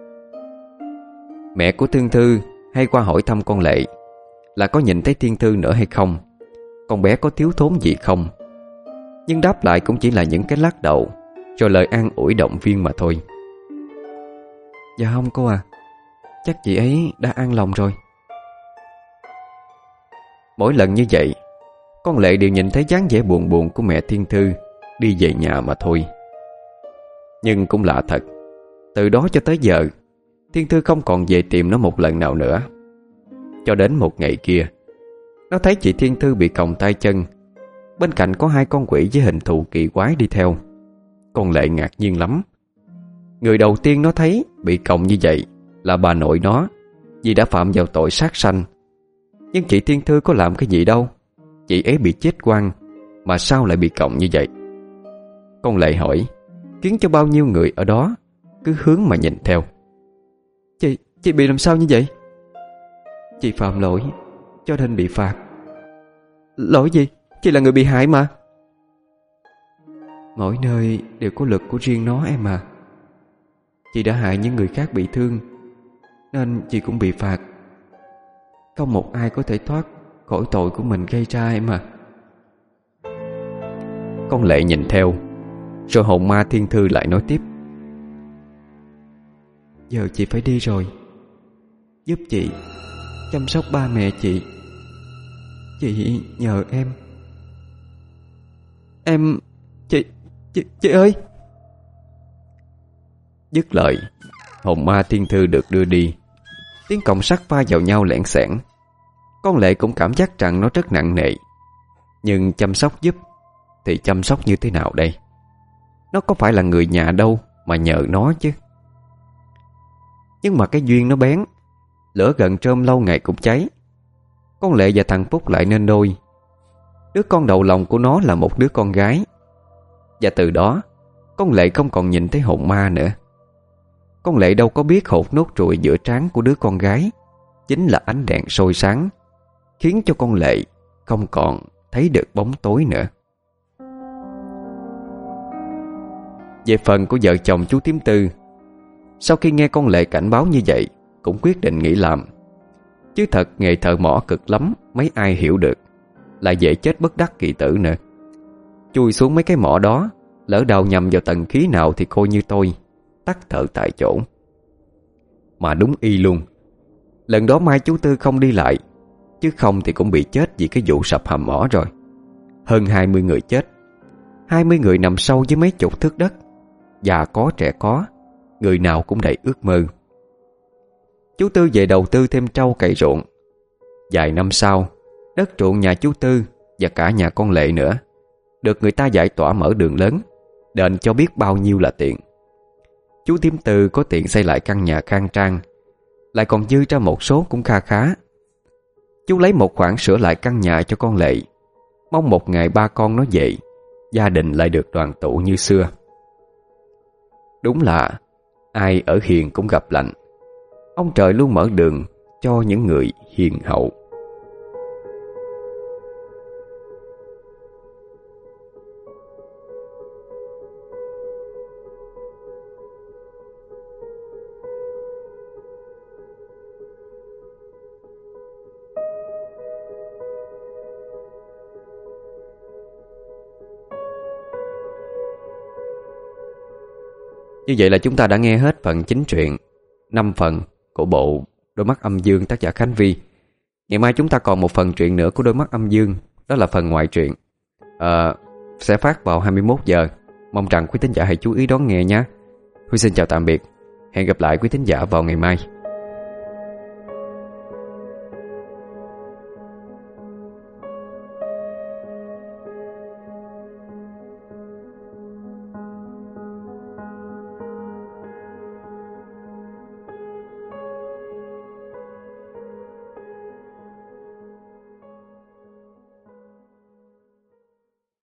A: Mẹ của Thiên Thư hay qua hỏi thăm con Lệ là có nhìn thấy Thiên Thư nữa hay không, con bé có thiếu thốn gì không. Nhưng đáp lại cũng chỉ là những cái lắc đầu, rồi lời an ủi động viên mà thôi. Dạ không cô à, chắc chị ấy đã an lòng rồi. Mỗi lần như vậy, con Lệ đều nhìn thấy dáng vẻ buồn buồn của mẹ Thiên Thư đi về nhà mà thôi. Nhưng cũng lạ thật, từ đó cho tới giờ Thiên Thư không còn về tìm nó một lần nào nữa. Cho đến một ngày kia, nó thấy chị Thiên Thư bị còng tay chân, bên cạnh có hai con quỷ với hình thù kỳ quái đi theo. Con Lệ ngạc nhiên lắm. Người đầu tiên nó thấy bị còng như vậy là bà nội nó, vì đã phạm vào tội sát sanh. Nhưng chị Thiên Thư có làm cái gì đâu, chị ấy bị chết oan, mà sao lại bị còng như vậy? Con Lệ hỏi, khiến cho bao nhiêu người ở đó cứ hướng mà nhìn theo. Chị, chị bị làm sao như vậy? Chị phạm lỗi cho nên bị phạt. Lỗi gì? Chị là người bị hại mà. Mỗi nơi đều có luật của riêng nó em à. Chị đã hại những người khác bị thương, nên chị cũng bị phạt. Không một ai có thể thoát khỏi tội của mình gây ra em à. Con Lệ nhìn theo, rồi hồn ma Thiên Thư lại nói tiếp. Giờ chị phải đi rồi. Giúp chị chăm sóc ba mẹ chị. Chị nhờ em. Em... Chị... Chị, chị ơi! Dứt lời, hồn ma Thiên Thư được đưa đi. Tiếng còng sắt va vào nhau lẻn xẻn. Con Lệ cũng cảm giác rằng nó rất nặng nề. Nhưng chăm sóc giúp thì chăm sóc như thế nào đây? Nó có phải là người nhà đâu mà nhờ nó chứ. Nhưng mà cái duyên nó bén, lửa gần trơm lâu ngày cũng cháy. Con Lệ và thằng Phúc lại nên đôi. Đứa con đầu lòng của nó là một đứa con gái. Và từ đó con Lệ không còn nhìn thấy hồn ma nữa. Con Lệ đâu có biết hột nốt ruồi giữa trán của đứa con gái chính là ánh đèn soi sáng, khiến cho con Lệ không còn thấy được bóng tối nữa. Về phần của vợ chồng chú Tím Tư, sau khi nghe con Lệ cảnh báo như vậy, cũng quyết định nghỉ làm. Chứ thật nghề thợ mỏ cực lắm, mấy ai hiểu được. Lại dễ chết bất đắc kỳ tử nữa. Chui xuống mấy cái mỏ đó Lỡ đào nhầm vào tầng khí nào thì coi như tôi tắt thở tại chỗ. Mà đúng y luôn. Lần đó mai chú Tư không đi lại, chứ không thì cũng bị chết vì cái vụ sập hầm mỏ rồi. Hơn hai mươi người chết, hai mươi người nằm sâu dưới mấy chục thước đất, già có trẻ có, người nào cũng đầy ước mơ. Chú Tư về đầu tư thêm trâu cày ruộng. Vài năm sau, đất ruộng nhà chú Tư và cả nhà con Lệ nữa được người ta giải tỏa mở đường lớn, đền cho biết bao nhiêu là tiền. Chú Tiếm Tư có tiền xây lại căn nhà khang trang, lại còn dư ra một số cũng kha khá. Chú lấy một khoản sửa lại căn nhà cho con Lệ, mong một ngày ba con nó về, gia đình lại được đoàn tụ như xưa. Đúng là ai ở hiền cũng gặp lành. Ông trời luôn mở đường cho những người hiền hậu. Như vậy là chúng ta đã nghe hết phần chính truyện, năm phần của bộ Đôi Mắt Âm Dương tác giả Khánh Vy. Ngày mai chúng ta còn một phần truyện nữa của Đôi Mắt Âm Dương, đó là phần ngoại truyện, à, sẽ phát vào hai mươi mốt giờ. Mong rằng quý thính giả hãy chú ý đón nghe nhé. Huy xin chào tạm biệt. Hẹn gặp lại quý thính giả vào ngày mai.